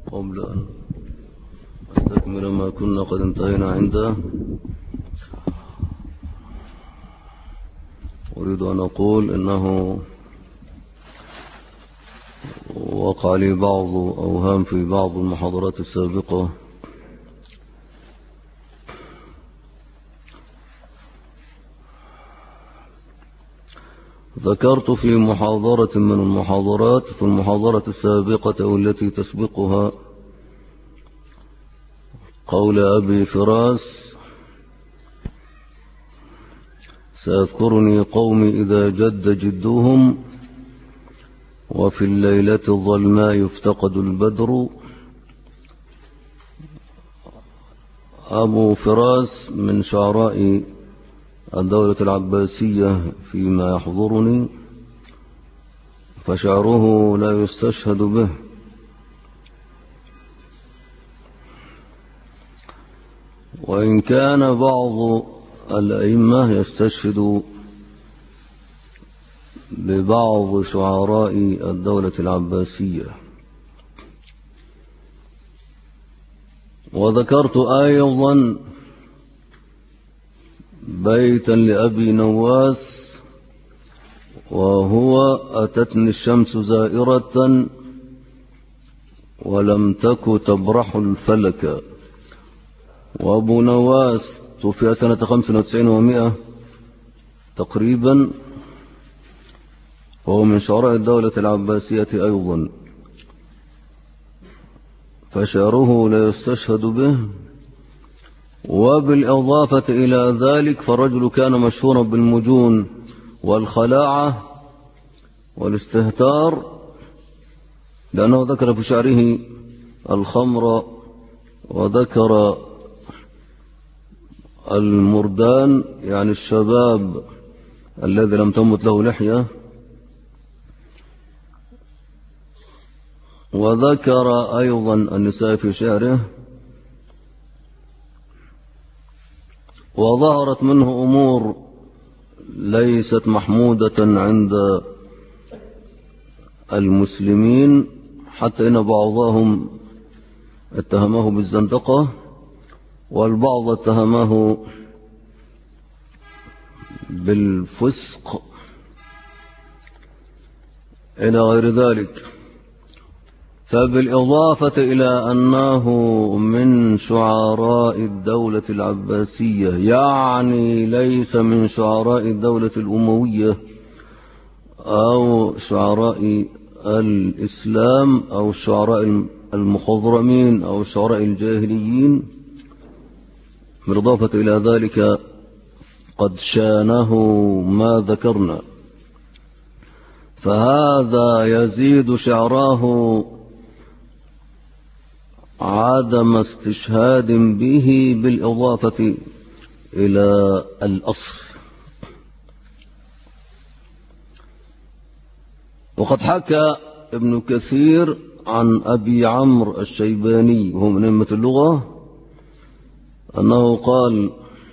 قبل أن أستكمل ما كنا قد انتهينا عنده، أريد أن أقول إنه وقع لي بعض أوهام في بعض المحاضرات السابقة ذكرت في محاضرة من المحاضرات في المحاضرة السابقة والتي تسبقها قول أبي فراس: سيذكرني قومي إذا جد جدهم وفي الليلة الظلماء يفتقد البدر. أبو فراس من شعراء الدولة العباسية فيما يحضرني، فشعره لا يستشهد به، وإن كان بعض الأئمة يستشهد ببعض شعراء الدولة العباسية. وذكرت أيضا بيتا لأبي نواس وهو: أتتني الشمس زائرة ولم تك تبرح الفلك. وأبو نواس توفي سنة 95 و100 تقريبا، وهو من شعراء الدولة العباسية أيضا، فشعره لا يستشهد به. وبالإضافة إلى ذلك فالرجل كان مشهورا بالمجون والخلاعة والاستهتار، لأنه ذكر في شعره الخمر وذكر المردان، يعني الشباب الذي لم تمت له لحية، وذكر أيضا النساء في شعره. وظهرت منه أمور ليست محمودة عند المسلمين، حتى إن بعضهم اتهمه بالزندقة والبعض اتهمه بالفسق إلى غير ذلك. فبالإضافة إلى أنه من شعراء الدولة العباسية، يعني ليس من شعراء الدولة الأموية أو شعراء الإسلام أو الشعراء المخضرمين أو الشعراء الجاهليين، بالإضافة إلى ذلك قد شانه ما ذكرنا، فهذا يزيد شعراه عدم استشهاد به بالإضافة إلى الأصل. وقد حكى ابن كثير عن أبي عمرو الشيباني وهو من أئمة اللغة أنه قال: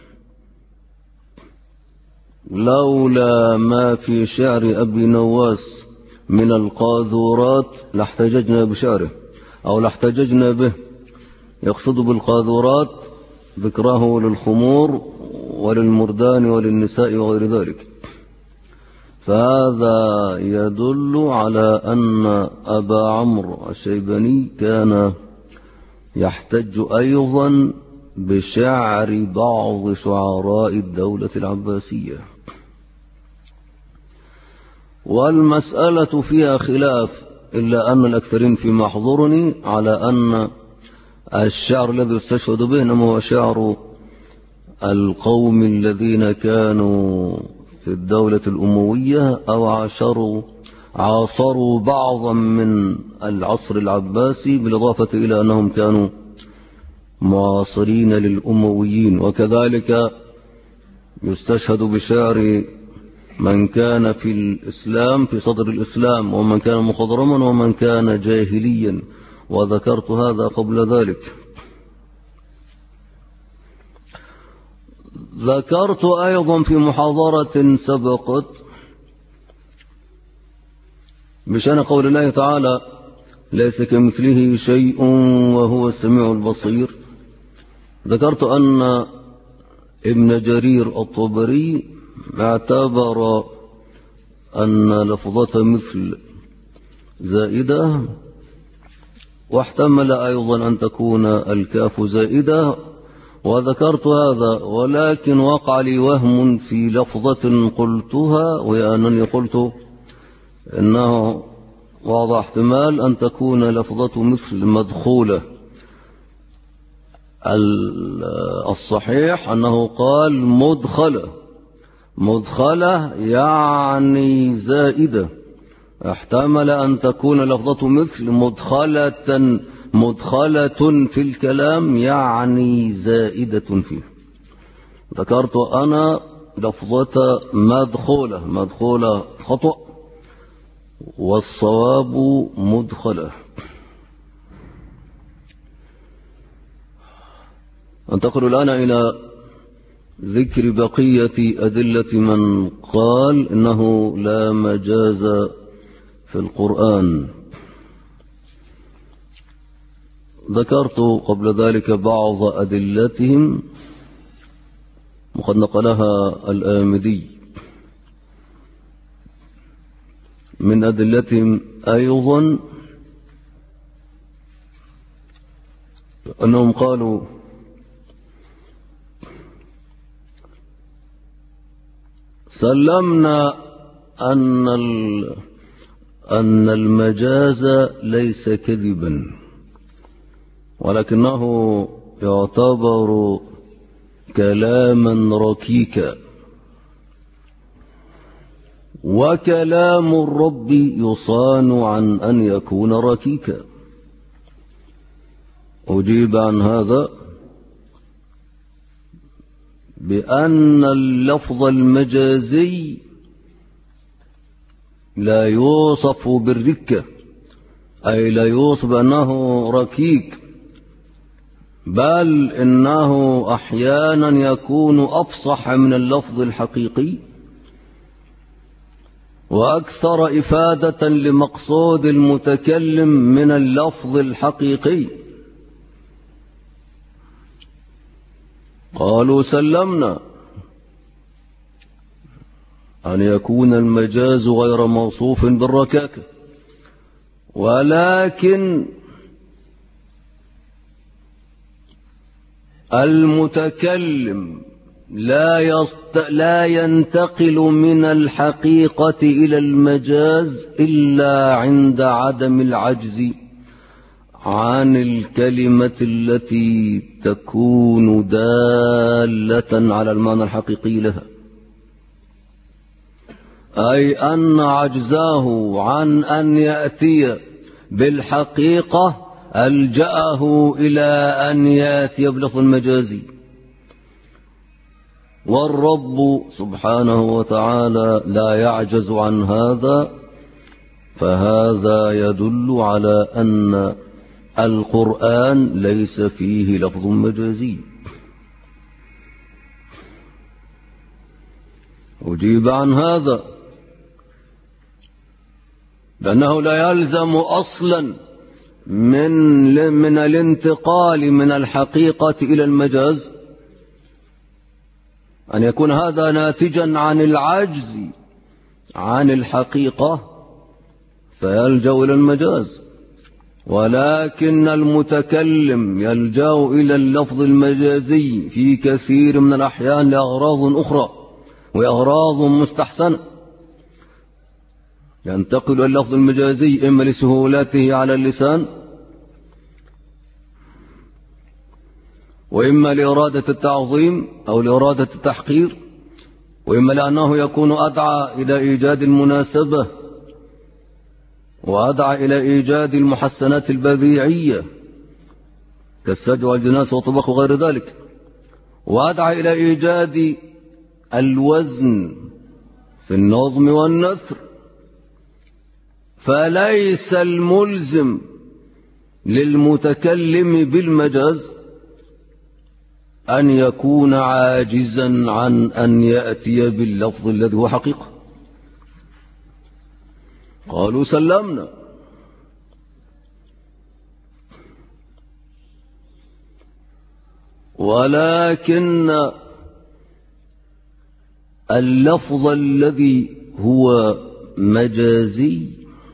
لولا ما في شعر أبي نواس من القاذورات لاحتججنا بشعره أو لاحتججنا به. يقصد بالقاذورات ذكره للخمور وللمردان وللنساء وغير ذلك. فهذا يدل على أن أبا عمرو الشيباني كان يحتج أيضا بشعر بعض شعراء الدولة العباسية. والمسألة فيها خلاف، إلا أن الأكثرين في محضرني على أن الشعر الذي يستشهد به إنما هو شعر القوم الذين كانوا في الدولة الأموية أو عاصروا بعضا من العصر العباسي، بالإضافة إلى أنهم كانوا معاصرين للأمويين. وكذلك يستشهد بشعر من كان في الإسلام في صدر الإسلام، ومن كان مخضرما ومن كان جاهليا، وذكرت هذا قبل ذلك. ذكرت أيضا في محاضرة سبقت بشأن قول الله تعالى: ليس كمثله شيء وهو السميع البصير. ذكرت أن ابن جرير الطبري اعتبر أن لفظة مثل زائدة، واحتمل أيضا أن تكون الكاف زائدة، وذكرت هذا، ولكن وقع لي وهم في لفظة قلتها، وهي أنني قلت إنه واضح احتمال أن تكون لفظة مثل مدخولة. الصحيح أنه قال مدخلة يعني زائدة، احتمل أن تكون لفظة مثل مدخلة في الكلام يعني زائدة فيه. ذكرت أنا لفظة مدخولة خطأ، والصواب مدخلة. أنتقل الآن إلى ذكر بقية أدلة من قال إنه لا مجاز في القرآن. ذكرت قبل ذلك بعض أدلتهم وقد نقلها الآمدي. من أدلتهم أيضا أنهم قالوا سلمنا أن المجاز ليس كذبا، ولكنه يعتبر كلاما ركيكا، وكلام الرب يصان عن أن يكون ركيكا. أجيب عن هذا بأن اللفظ المجازي لا يوصف بالركة، أي لا يوصف أنه ركيك، بل إنه أحيانا يكون أفصح من اللفظ الحقيقي وأكثر إفادة لمقصود المتكلم من اللفظ الحقيقي. قالوا سلمنا أن يكون المجاز غير موصوف بالركاكة، ولكن المتكلم لا ينتقل من الحقيقة إلى المجاز إلا عند عدم العجز عن الكلمة التي تكون دالة على المعنى الحقيقي لها، أي أن عجزه عن أن يأتي بالحقيقة ألجأه إلى أن يأتي بلفظ المجازي. والرب سبحانه وتعالى لا يعجز عن هذا، فهذا يدل على أن القرآن ليس فيه لفظ مجازي. أجيب عن هذا بأنه لا يلزم أصلا من الانتقال من الحقيقة إلى المجاز أن يكون هذا ناتجا عن العجز عن الحقيقة فيلجأ إلى المجاز، ولكن المتكلم يلجأ إلى اللفظ المجازي في كثير من الأحيان لأغراض أخرى وأغراض مستحسنة. ينتقل إلى اللفظ المجازي إما لسهولته على اللسان، وإما لإرادة التعظيم أو لإرادة التحقير، وإما لأنه يكون أدعى إلى إيجاد المناسبة وأدعى إلى إيجاد المحسنات البديعية كالسجع والجناس والطبخ وغير ذلك، وأدعى إلى إيجاد الوزن في النظم والنثر. فليس الملزم للمتكلم بالمجاز أن يكون عاجزا عن أن يأتي باللفظ الذي هو حقيقة. قالوا سلمنا ولكن اللفظ الذي هو مجازي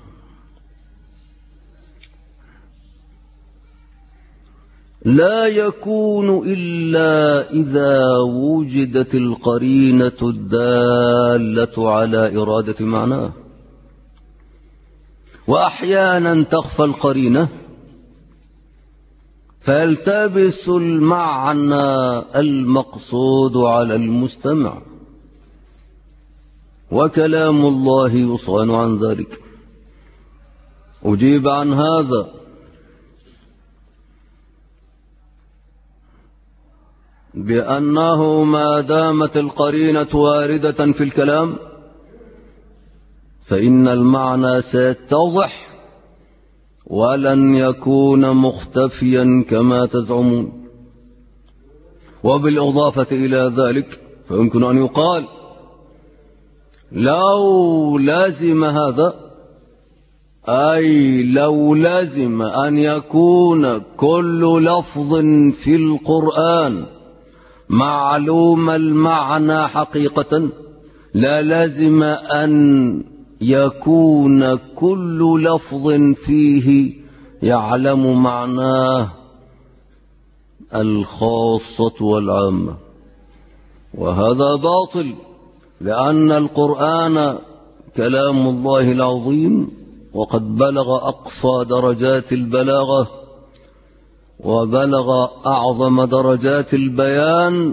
لا يكون إلا إذا وجدت القرينة الدالة على إرادة معناه، وأحيانا تخفى القرينة فيلتبس المعنى المقصود على المستمع، وكلام الله يصان عن ذلك. أجيب عن هذا بأنه ما دامت القرينة واردة في الكلام فإن المعنى سيتضح ولن يكون مختفيا كما تزعمون. وبالإضافة إلى ذلك فيمكن أن يقال لو لازم هذا، أي لو لازم أن يكون كل لفظ في القرآن معلوم المعنى حقيقة، لا لازم أن يكون كل لفظ فيه يعلم معناه الخاصة والعامة، وهذا باطل، لأن القرآن كلام الله العظيم وقد بلغ أقصى درجات البلاغة وبلغ أعظم درجات البيان،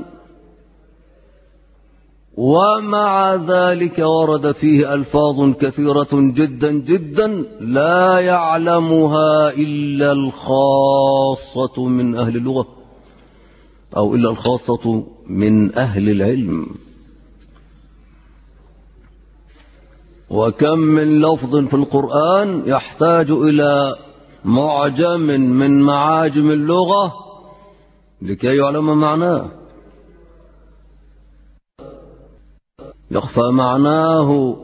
ومع ذلك ورد فيه ألفاظ كثيرة جدا جدا لا يعلمها إلا الخاصة من أهل اللغة أو إلا الخاصة من أهل العلم. وكم من لفظ في القرآن يحتاج إلى معجم من معاجم اللغة لكي يعلم معناه، يخفى معناه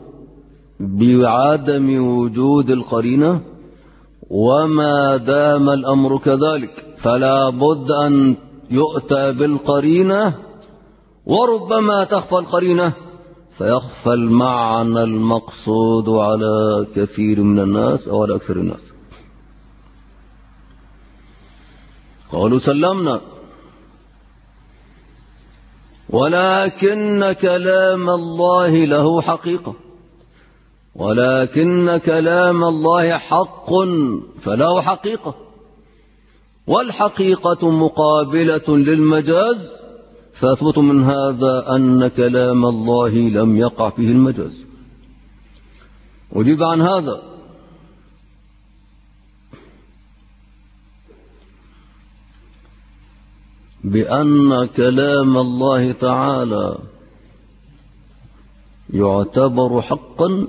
بعدم وجود القرينة. وما دام الأمر كذلك فلا بد أن يؤتى بالقرينة، وربما تخفى القرينة فيخفى المعنى المقصود على كثير من الناس أو على أكثر الناس. قالوا سلمنا، ولكن كلام الله له حقيقة، ولكن كلام الله حق فله حقيقة، والحقيقة مقابلة للمجاز، فأثبت من هذا أن كلام الله لم يقع فيه المجاز. أجيب عن هذا بأن كلام الله تعالى يعتبر حقا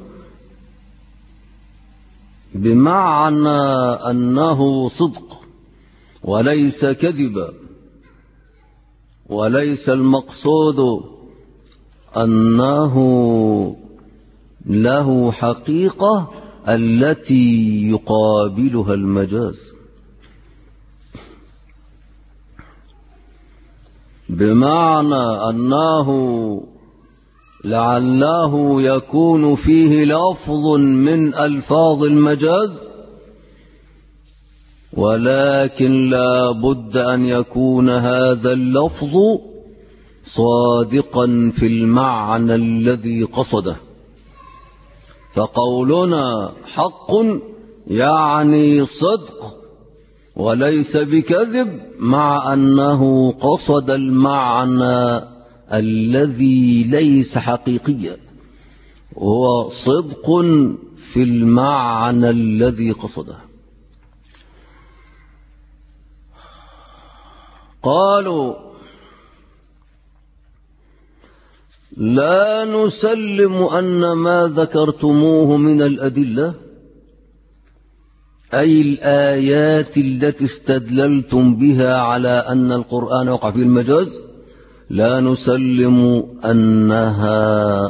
بمعنى أنه صدق وليس كذبا، وليس المقصود أنه له حقيقة التي يقابلها المجاز، بمعنى أنه لعله يكون فيه لفظ من ألفاظ المجاز، ولكن لا بد أن يكون هذا اللفظ صادقا في المعنى الذي قصده. فقولنا حق يعني صدق وليس بكذب، مع أنه قصد المعنى الذي ليس حقيقيا، هو صدق في المعنى الذي قصده. قالوا لا نسلم أن ما ذكرتموه من الأدلة، أي الآيات التي استدللتم بها على أن القرآن وقع في المجاز، لا نسلم أنها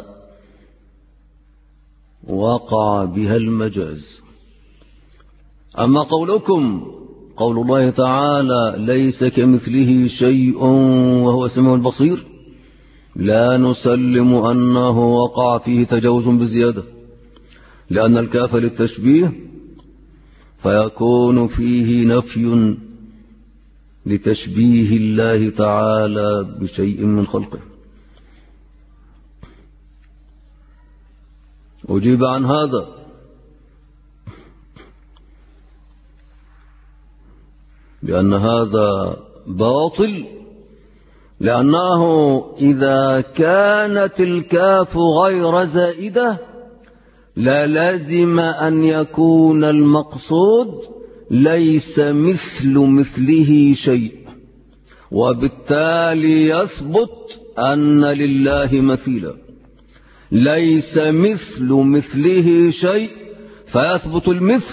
وقع بها المجاز. أما قولكم قول الله تعالى ليس كمثله شيء وهو السميع البصير لا نسلم أنه وقع فيه تجاوز بزيادة، لأن الكاف للتشبيه فيكون فيه نفي لتشبيه الله تعالى بشيء من خلقه. أجيب عن هذا بأن هذا باطل، لأنه إذا كانت الكاف غير زائدة للزم أن يكون المقصود ليس مثله شيء، وبالتالي يثبت أن لله مثيلا. ليس مثله شيء فيثبت المثل،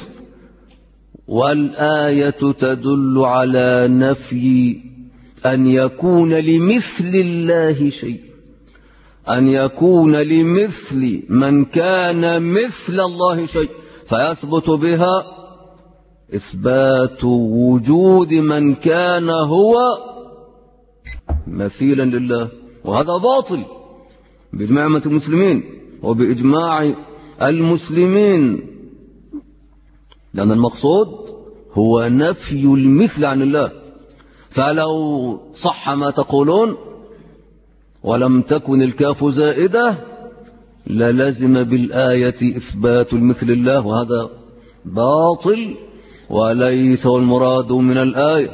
والآية تدل على نفي أن يكون لمثل الله شيء، أن يكون لمثل من كان مثل الله شيء، فيثبت بها إثبات وجود من كان هو مثيلا لله، وهذا باطل بإجماع المسلمين وبإجماع المسلمين، لأن المقصود هو نفي المثل عن الله. فلو صح ما تقولون ولم تكن الكاف زائدة للزم بالآية إثبات المثل الله، وهذا باطل وليس هو المراد من الآية.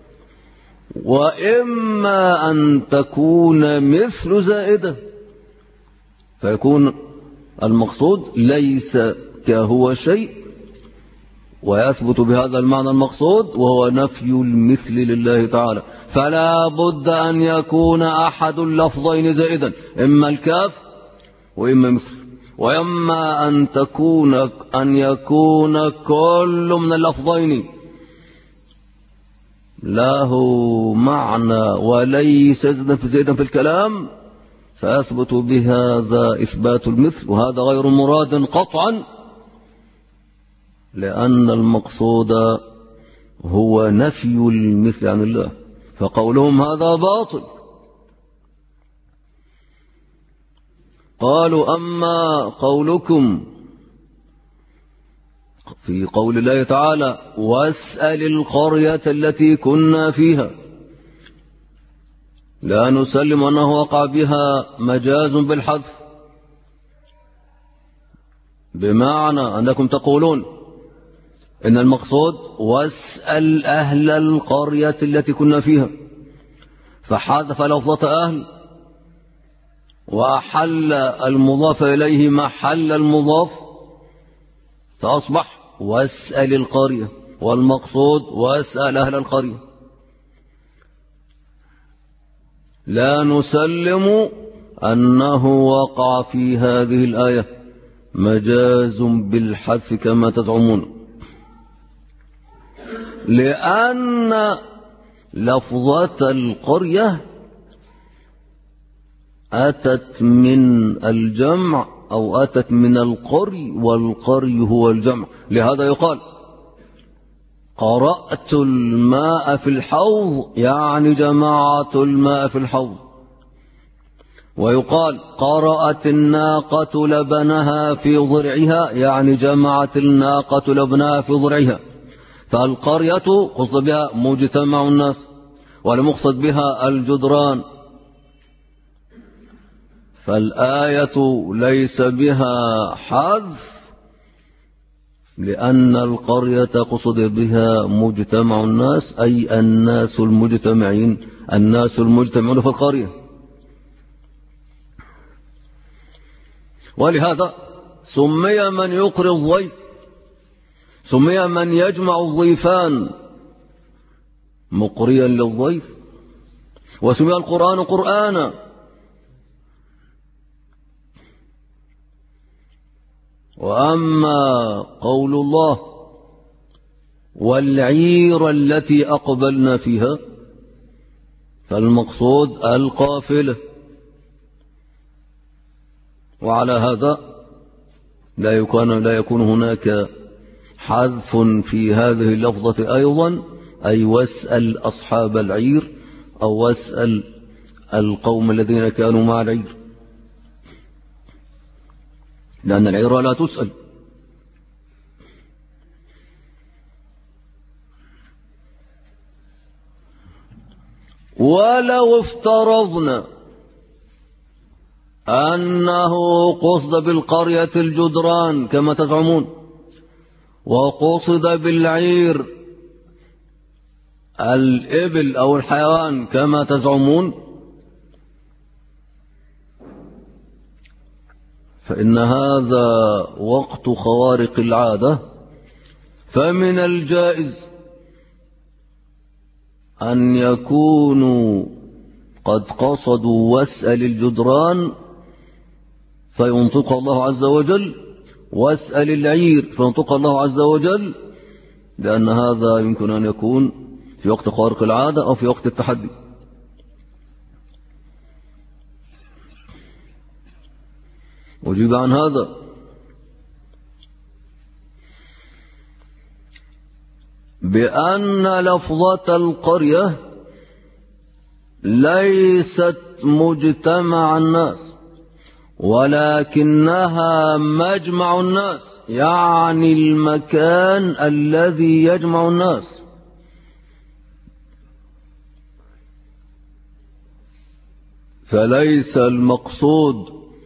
وإما أن تكون مثل زائدة فيكون المقصود ليس كهو شيء، ويثبت بهذا المعنى المقصود وهو نفي المثل لله تعالى. فلا بد أن يكون أحد اللفظين زائدا، إما الكاف وإما مثل، وإما أن يكون كل من اللفظين له معنى وليس زائدا في الكلام، فأثبت بهذا إثبات المثل، وهذا غير مراد قطعا، لأن المقصود هو نفي المثل عن الله، فقولهم هذا باطل. قالوا أما قولكم في قول الله تعالى واسأل القرية التي كنا فيها، لا نسلم أنه وقع بها مجاز بالحذف، بمعنى أنكم تقولون إن المقصود واسأل أهل القرية التي كنا فيها، فحذف لفظة أهل وأحل المضاف إليه محل المضاف، فأصبح واسأل القرية، والمقصود واسأل أهل القرية. لا نسلم أنه وقع في هذه الآية مجاز بالحذف كما تزعمون، لأن لفظة القرية أتت من الجمع أو أتت من القري، والقري هو الجمع. لهذا يقال قرأت الماء في الحوض يعني جمعت الماء في الحوض، ويقال قرأت الناقة لبنها في ضرعها يعني جمعت الناقة لبنها في ضرعها. فالقرية قصد بها مجتمع الناس، ولمقصد بها الجدران، فالآية ليس بها حذف، لأن القرية قصد بها مجتمع الناس، أي الناس المجتمعين، الناس المجتمعون في القرية. ولهذا سمي من يقري الضيف، سمي من يجمع الضيفان مقريا للضيف، وسمي القرآن قرآنا. وأما قول الله والعير التي أقبلنا فيها، فالمقصود القافلة، وعلى هذا لا يكون هناك حذف في هذه اللفظة أيضا، أي واسأل أصحاب العير أو واسأل القوم الذين كانوا مع العير، لأن العير لا تسأل. ولو افترضنا أنه قصد بالقرية الجدران كما تزعمون، وقصد بالعير الإبل أو الحيوان كما تزعمون، فإن هذا وقت خوارق العادة، فمن الجائز أن يكونوا قد قصدوا واسأل الجدران فينطق الله عز وجل، واسأل العير فينطق الله عز وجل، لأن هذا يمكن أن يكون في وقت خوارق العادة أو في وقت التحدي. أجيب عن هذا بأن لفظة القرية ليست مجتمع الناس، ولكنها مجمع الناس، يعني المكان الذي يجمع الناس. فليس المقصود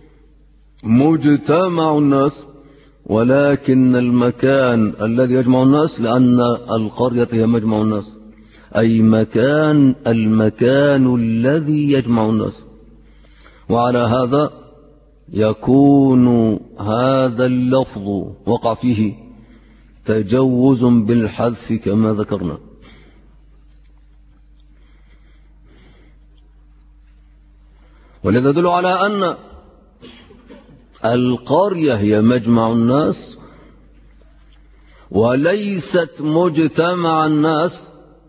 مجتمع الناس، ولكن المكان الذي يجمع الناس، لأن القرية هي مجمع الناس، أي المكان الذي يجمع الناس. وعلى هذا يكون هذا اللفظ وقع فيه تجوز بالحذف كما ذكرنا. ولذا يدل على أن القرية هي مجمع الناس وليست مجتمع الناس،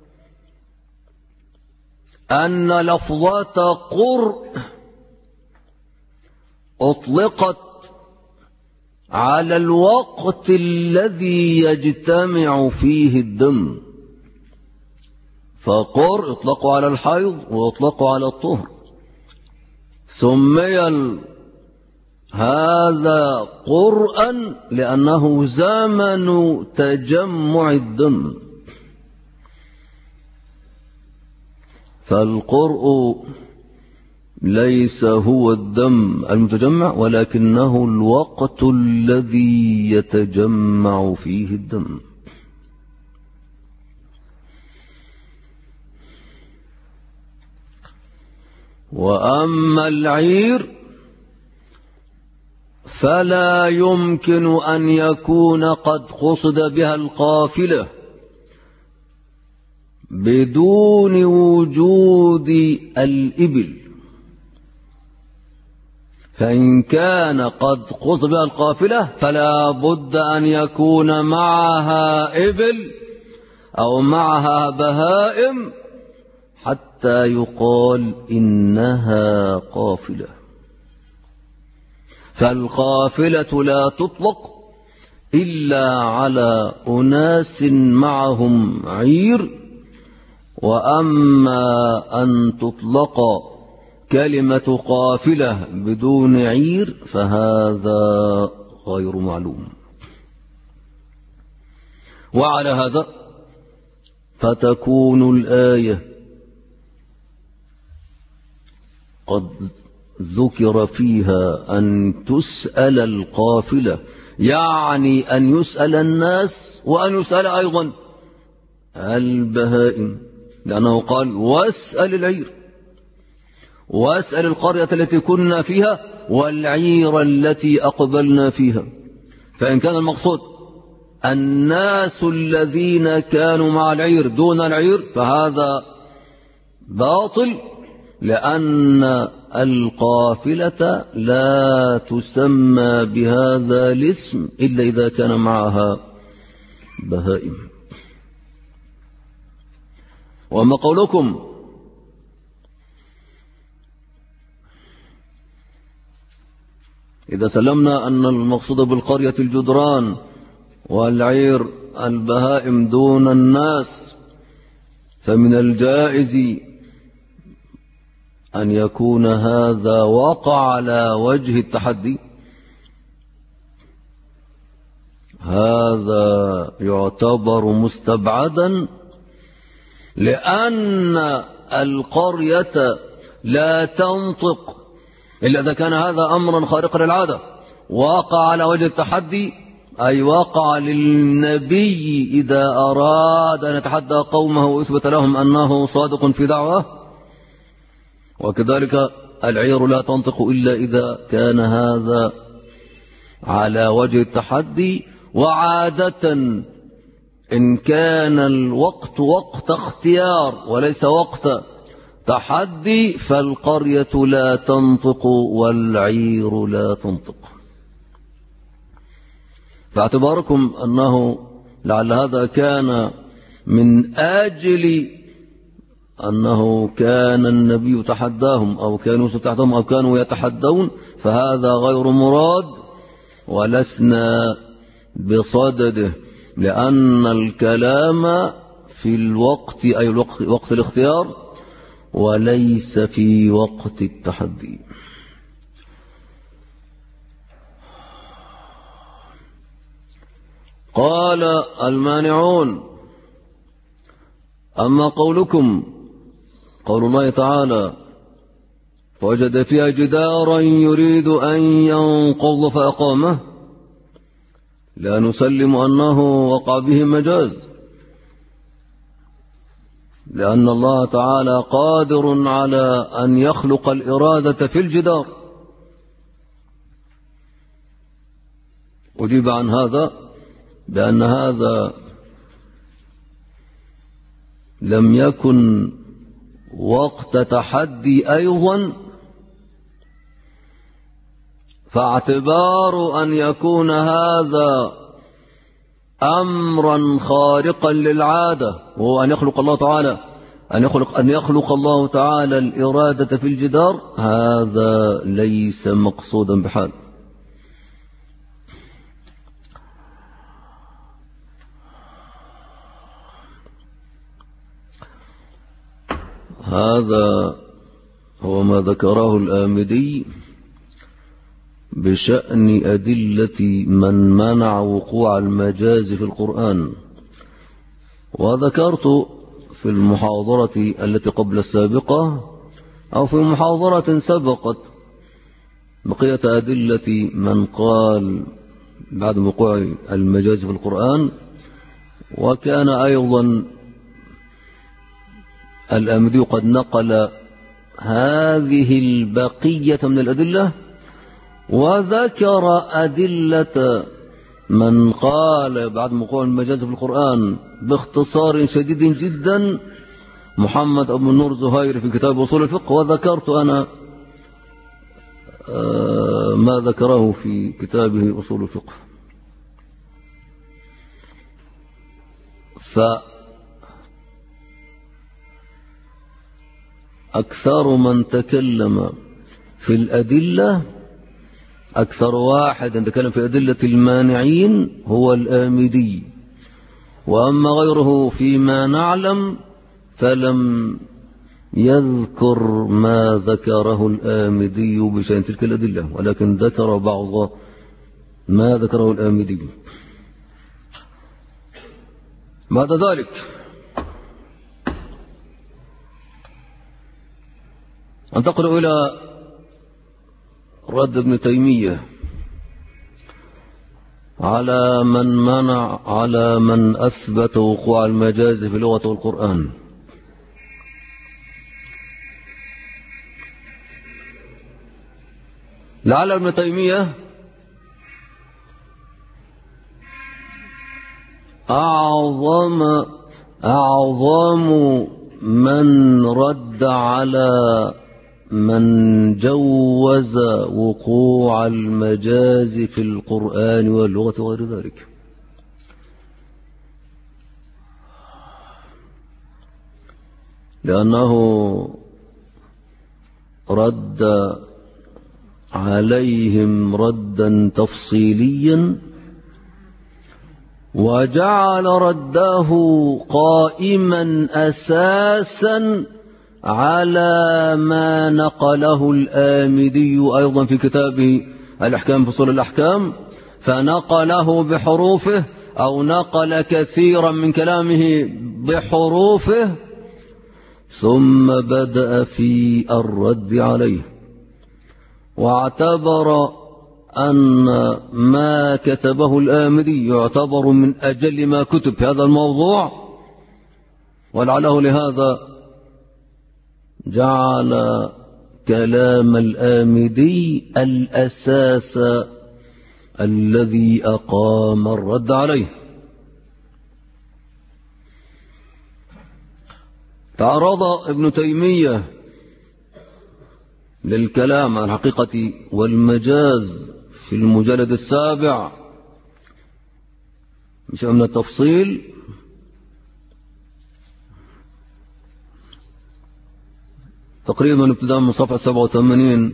أن لفظة قر أطلقت على الوقت الذي يجتمع فيه الدم، فقر يطلق على الحيض ويطلق على الطهر. سمي هذا قرءا لأنه زمن تجمع الدم، فالقرء ليس هو الدم المتجمع، ولكنه الوقت الذي يتجمع فيه الدم. وأما العير فلا يمكن أن يكون قد قصد بها القافلة بدون وجود الإبل، فإن كان قد قصد بها القافلة فلا بد أن يكون معها إبل أو معها بهائم حتى يقال إنها قافلة. فالقافلة لا تطلق إلا على أناس معهم عير، وأما أن تطلق كلمة قافلة بدون عير فهذا غير معلوم. وعلى هذا فتكون الآية قد ذكر فيها أن تسأل القافلة، يعني أن يسأل الناس وأن يسأل أيضا البهائم، لأنه قال واسأل العير، واسأل القرية التي كنا فيها والعير التي أقبلنا فيها. فإن كان المقصود الناس الذين كانوا مع العير دون العير فهذا باطل، لأن القافلة لا تسمى بهذا الاسم إلا إذا كان معها بهائم. وما قولكم إذا سلمنا أن المقصود بالقرية الجدران والعير البهائم دون الناس، فمن الجائز أن يكون هذا وقع على وجه التحدي. هذا يعتبر مستبعدا، لأن القرية لا تنطق إلا إذا كان هذا أمرا خارقا للعادة. وقع على وجه التحدي أي وقع للنبي إذا أراد أن يتحدى قومه ويثبت لهم أنه صادق في دعوة. وكذلك العير لا تنطق إلا إذا كان هذا على وجه التحدي. وعادة إن كان الوقت وقت اختيار وليس وقت تحدي فالقرية لا تنطق والعير لا تنطق. فاعتباركم أنه لعل هذا كان من أجل أنه كان النبي يتحداهم أو كانوا يوسف تحداهم أو كانوا يتحدون، فهذا غير مراد ولسنا بصدده، لأن الكلام في الوقت أي وقت الاختيار وليس في وقت التحدي. قال المانعون: أما قولكم قول الله تعالى: فوجد فيها جدارا يريد أن ينقض فأقامه، لا نسلم أنه وقع به مجاز، لأن الله تعالى قادر على أن يخلق الإرادة في الجدار. أجيب عن هذا بأن هذا لم يكن وقت تحدي أيضا، فاعتبار أن يكون هذا أمرا خارقا للعادة وهو أن يخلق الله تعالى أن يخلق الله تعالى الإرادة في الجدار، هذا ليس مقصودا بحال. هذا هو ما ذكره الآمدي بشأن أدلة من منع وقوع المجاز في القرآن. وذكرت في المحاضرة التي قبل السابقة أو في محاضرة سبقت بقية أدلة من قال بعد وقوع المجاز في القرآن. وكان أيضا الآمدي قد نقل هذه البقية من الأدلة، وذكر أدلة من قال بعد وقوع المجاز في القرآن باختصار شديد جدا، محمد أبو النور زهير في كتاب أصول الفقه. وذكرت أنا ما ذكره في كتابه أصول الفقه. فأكثر من تكلم في الأدلة، أكثر واحد تكلم في أدلة المانعين هو الآمدي، وأما غيره فيما نعلم فلم يذكر ما ذكره الآمدي بشأن تلك الأدلة، ولكن ذكر بعض ما ذكره الآمدي. بعد ذلك انتقل إلى رد ابن تيمية على من أثبت وقوع المجاز في اللغة والقرآن. لعل ابن تيمية أعظم من رد على من جوز وقوع المجاز في القرآن واللغة وغير ذلك. لأنه رد عليهم ردا تفصيليا وجعل رده قائما أساسا على ما نقله الآمدي أيضا في كتابه الأحكام فصول الأحكام، فنقله بحروفه أو نقل كثيرا من كلامه بحروفه، ثم بدأ في الرد عليه، واعتبر أن ما كتبه الآمدي يعتبر من أجل ما كتب في هذا الموضوع، ولعله لهذا جعل كلام الآمدي الأساس الذي أقام الرد عليه. تعرض ابن تيمية للكلام عن الحقيقة والمجاز في المجلد 7 مش من التفصيل، تقريبا ابتداء من صفحة 87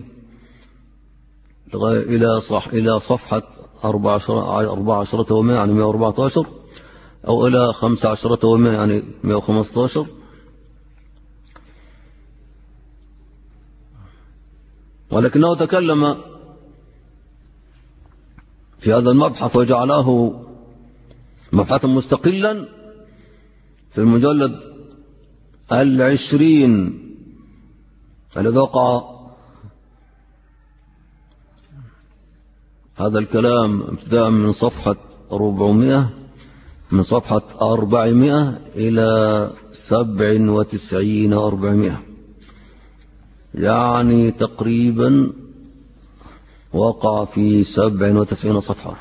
إلى صفحة 14 و100 يعني 114، أو إلى 15 و100 يعني 115. ولكنه تكلم في هذا المبحث وجعله مبحثا مستقلا في المجلد 20 الذي وقع هذا الكلام ابتداء من صفحة 400 إلى 97 و400، يعني تقريبا وقع في 97 صفحة.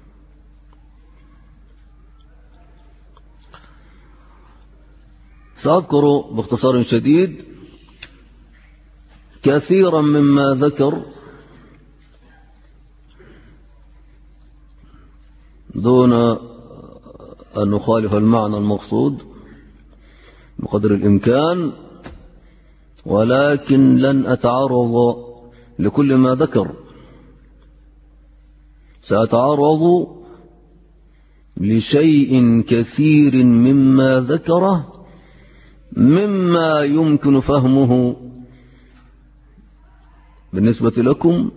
سأذكر باختصار شديد كثيرا مما ذكر دون أن نخالف المعنى المقصود بقدر الإمكان، ولكن لن أتعرض لكل ما ذكر، سأتعرض لشيء كثير مما ذكره مما يمكن فهمه بالنسبة لكم،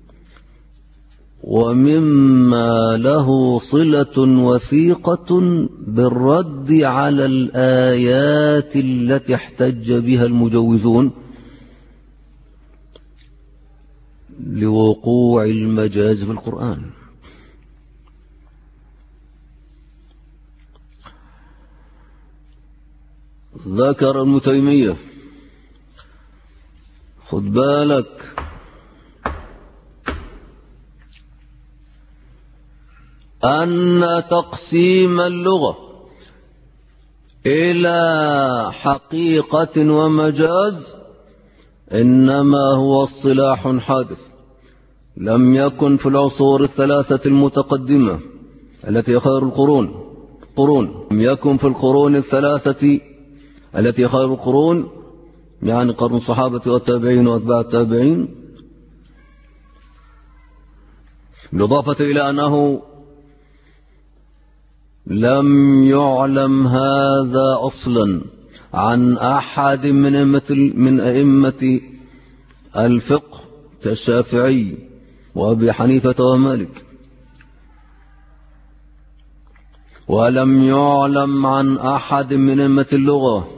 ومما له صلة وثيقة بالرد على الآيات التي احتج بها المجوزون لوقوع المجاز في القرآن. ذكر ابن تيمية، خد بالك، أن تقسيم اللغة إلى حقيقة ومجاز إنما هو اصطلاح حادث، لم يكن في العصور الثلاثة المتقدمة التي خير القرون، لم يكن في القرون الثلاثة التي خير القرون، يعني قرن الصحابة والتابعين وأتباع التابعين، بالإضافة إلى أنه لم يعلم هذا أصلا عن أحد من أئمة الفقه كالشافعي وأبي حنيفة ومالك، ولم يعلم عن أحد من أئمة اللغة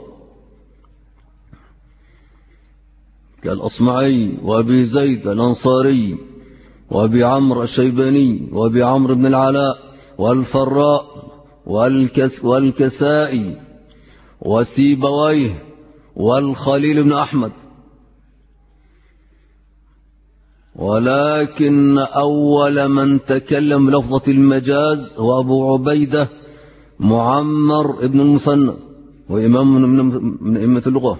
كالأصمعي وأبي زيد الأنصاري وأبي عمرو الشيباني وأبي عمرو بن العلاء والفراء والكسائي وسيبويه والخليل بن أحمد، ولكن أول من تكلم بلفظة المجاز هو أبو عبيدة معمر ابن المثنى، وإمام من أئمة اللغة.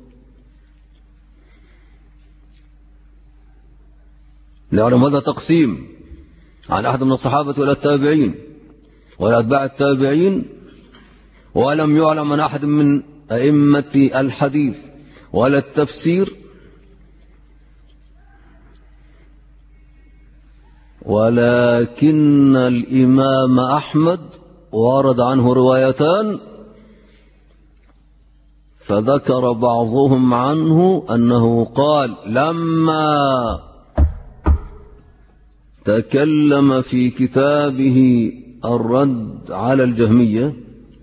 لأعلم هذا تقسيم عن أحد من الصحابة ولا التابعين ولا أتباع التابعين، ولم يعلم عن أحد من أئمة الحديث ولا التفسير، ولكن الإمام أحمد ورد عنه روايتان، فذكر بعضهم عنه أنه قال لما تكلم في كتابه الرد على الجهمية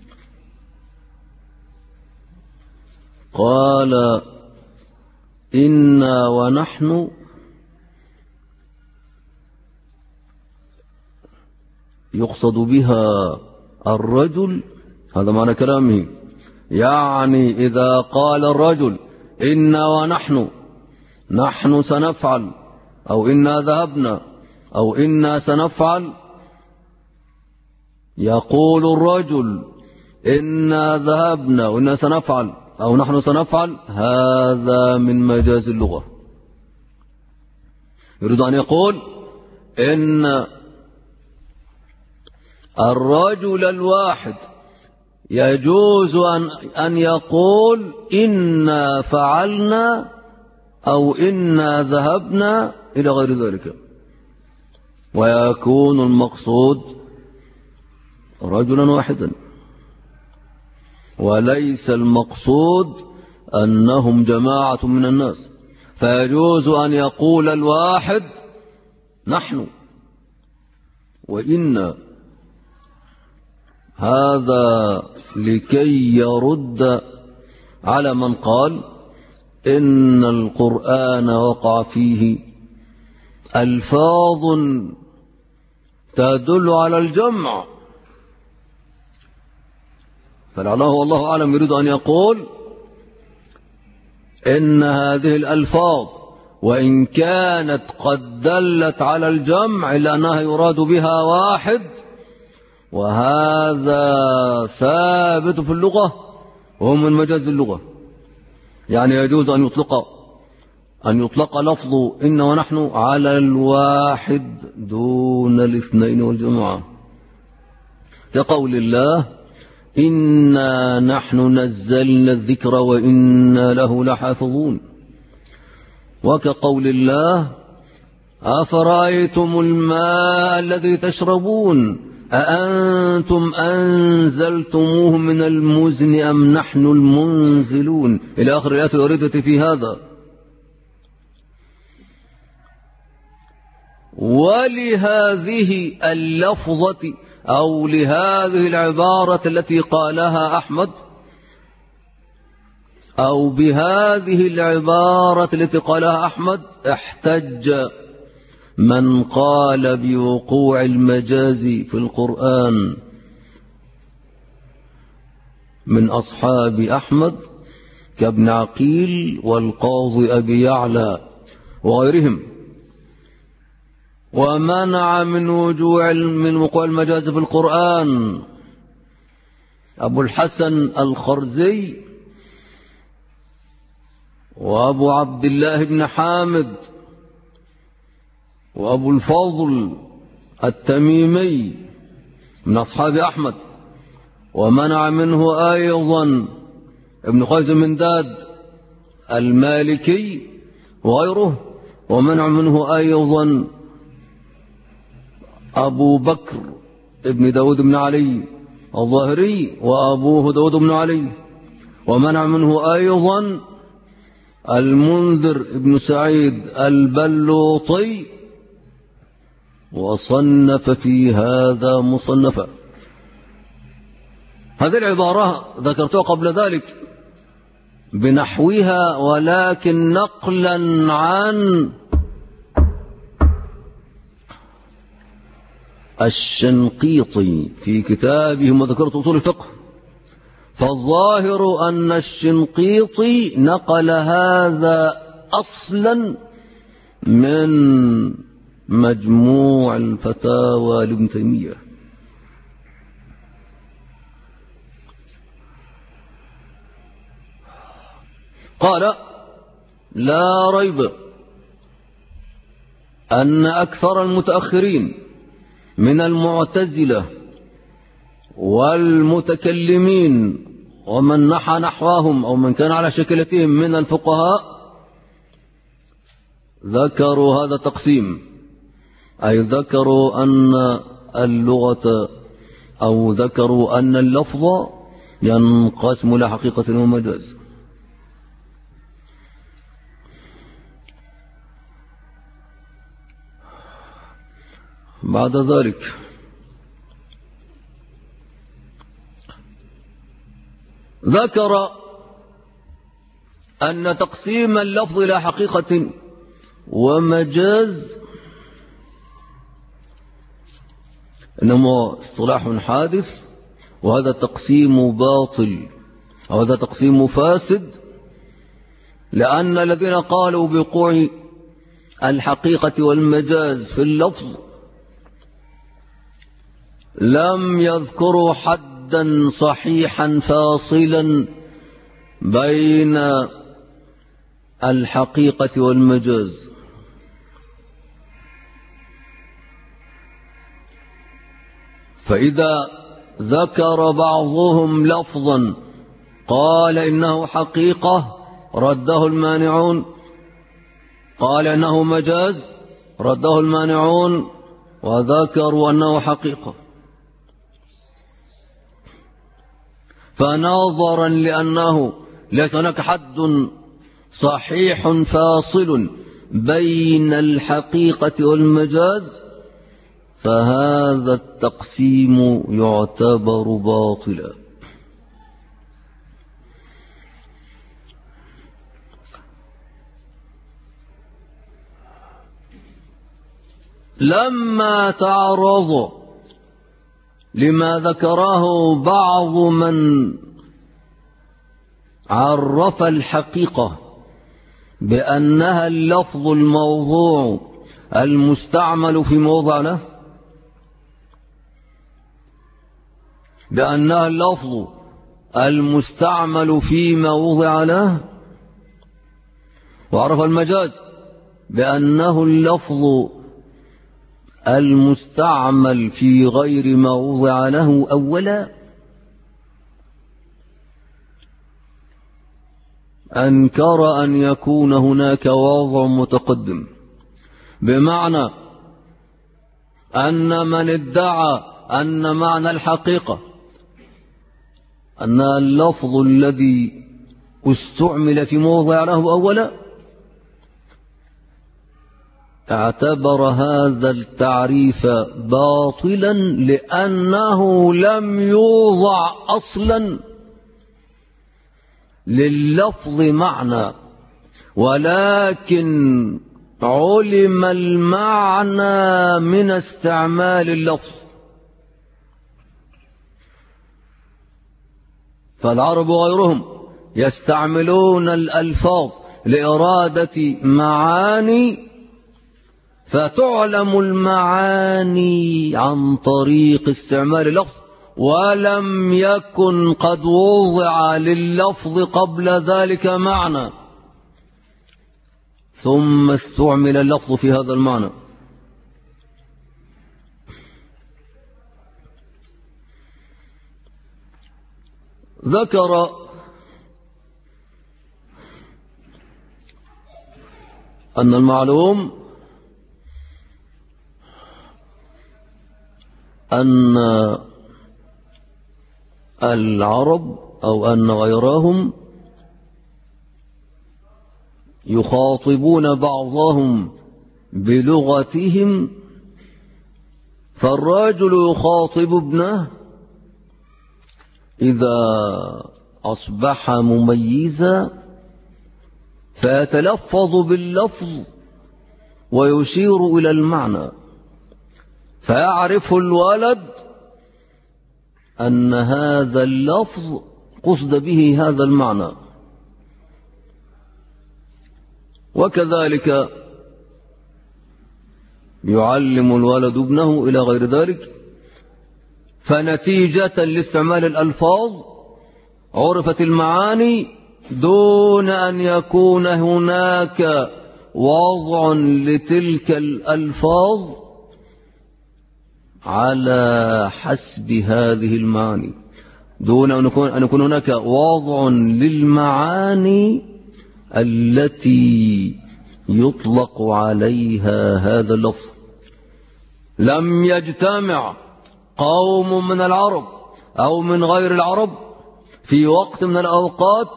قال إنا ونحن يقصد بها الرجل، هذا معنى كلامه، يعني إذا قال الرجل إنا ونحن، نحن سنفعل، أو إنا ذهبنا، أو إنا سنفعل، يقول الرجل إنا ذهبنا وإنا سنفعل أو نحن سنفعل، هذا من مجاز اللغة. يريد أن يقول إن الرجل الواحد يجوز أن يقول إنا فعلنا أو إنا ذهبنا إلى غير ذلك، ويكون المقصود رجلا واحدا، وليس المقصود أنهم جماعة من الناس، فيجوز أن يقول الواحد نحن وإنا، هذا لكي يرد على من قال إن القرآن وقع فيه ألفاظ تدل على الجمع، فلعله والله أعلم يريد أن يقول إن هذه الألفاظ وإن كانت قد دلت على الجمع إلا أنها يراد بها واحد، وهذا ثابت في اللغة وهو من مجاز اللغة. يعني يجوز أن يطلق لفظ إن ونحن على الواحد دون الاثنين والجماعة، كقول الله إنا نحن نزلنا الذكر وإنا له لحافظون، وكقول الله أفرأيتم الماء الذي تشربون أأنتم أنزلتموه من المزن أم نحن المنزلون، إلى آخر الآيات الواردة في هذا. ولهذه اللفظة أو لهذه العبارة التي قالها أحمد، أو بهذه العبارة التي قالها أحمد، احتج من قال بوقوع المجاز في القرآن من أصحاب أحمد كابن عقيل والقاضي أبي يعلى وغيرهم، ومنع من وقوع المجاز في القرآن أبو الحسن الخرزي وأبو عبد الله بن حامد وأبو الفضل التميمي من أصحاب أحمد، ومنع منه أيضا ابن قيس المنداد المالكي وغيره، ومنع منه أيضا أبو بكر ابن داود بن علي الظاهري وأبوه داود بن علي، ومنع منه أيضا المنذر ابن سعيد البلوطي، وصنف في هذا مصنفا. هذه العبارة ذكرتها قبل ذلك بنحوها، ولكن نقلا عن الشنقيطي في كتابه مذكرة أصول الفقه، فالظاهر أن الشنقيطي نقل هذا أصلا من مجموع الفتاوى لابن تيمية. قال لا ريب أن أكثر المتأخرين من المعتزلة والمتكلمين ومن نحى نحواهم أو من كان على شكلتهم من الفقهاء ذكروا هذا التقسيم، أي ذكروا أن اللغة أو ذكروا أن اللفظ ينقسم إلى حقيقة ومجاز. بعد ذلك ذكر أن تقسيم اللفظ إلى حقيقة ومجاز إنما اصطلاح حادث، وهذا تقسيم باطل أو هذا تقسيم فاسد، لأن الذين قالوا بوقوع الحقيقة والمجاز في اللفظ لم يذكروا حدا صحيحا فاصلا بين الحقيقة والمجاز. فإذا ذكر بعضهم لفظا قال إنه حقيقة رده المانعون، قال إنه مجاز رده المانعون، وذكروا أنه حقيقة. فنظرا لأنه ليس هناك حد صحيح فاصل بين الحقيقة والمجاز فهذا التقسيم يعتبر باطلا. لما تعرض لما ذكره بعض من عرف الحقيقة بأنها اللفظ الموضوع المستعمل في موضع له، بأنها اللفظ المستعمل فيما وضع له، وعرف المجاز بأنه اللفظ المستعمل في غير ما وضع له أولا، أنكر أن يكون هناك وضع متقدم، بمعنى أن من ادعى أن معنى الحقيقة أن اللفظ الذي استعمل في موضع له أولا اعتبر هذا التعريف باطلا لأنه لم يوضع أصلا لللفظ معنى، ولكن علم المعنى من استعمال اللفظ. فالعرب وغيرهم يستعملون الألفاظ لإرادة معاني، فتعلم المعاني عن طريق استعمال اللفظ، ولم يكن قد وضع لللفظ قبل ذلك معنى ثم استعمل اللفظ في هذا المعنى. ذكر أن المعلوم أن العرب أو أن غيرهم يخاطبون بعضهم بلغتهم، فالرجل يخاطب ابنه إذا أصبح مميزا فيتلفظ باللفظ ويشير إلى المعنى، فيعرف الولد أن هذا اللفظ قصد به هذا المعنى. وكذلك يعلم الولد ابنه إلى غير ذلك، فنتيجة لاستعمال الألفاظ عرفت المعاني دون أن يكون هناك وضع لتلك الألفاظ على حسب هذه المعاني، دون أن يكون هناك وضع للمعاني التي يطلق عليها هذا اللفظ. لم يجتمع قوم من العرب أو من غير العرب في وقت من الأوقات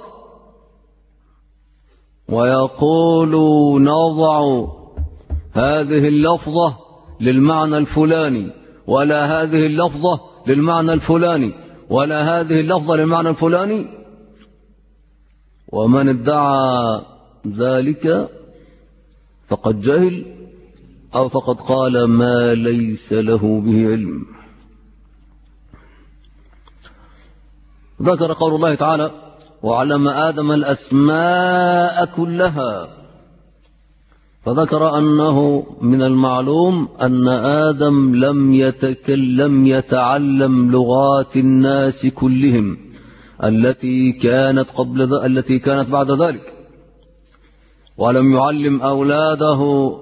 ويقول نضع هذه اللفظة للمعنى الفلاني ولا هذه اللفظة للمعنى الفلاني ولا هذه اللفظة للمعنى الفلاني، ومن ادعى ذلك فقد جهل أو فقد قال ما ليس له به علم. ذكر قول الله تعالى وعلم آدم الأسماء كلها، فذكر أنه من المعلوم أن آدم لم يتعلم لغات الناس كلهم التي كانت بعد ذلك، ولم يعلم أولاده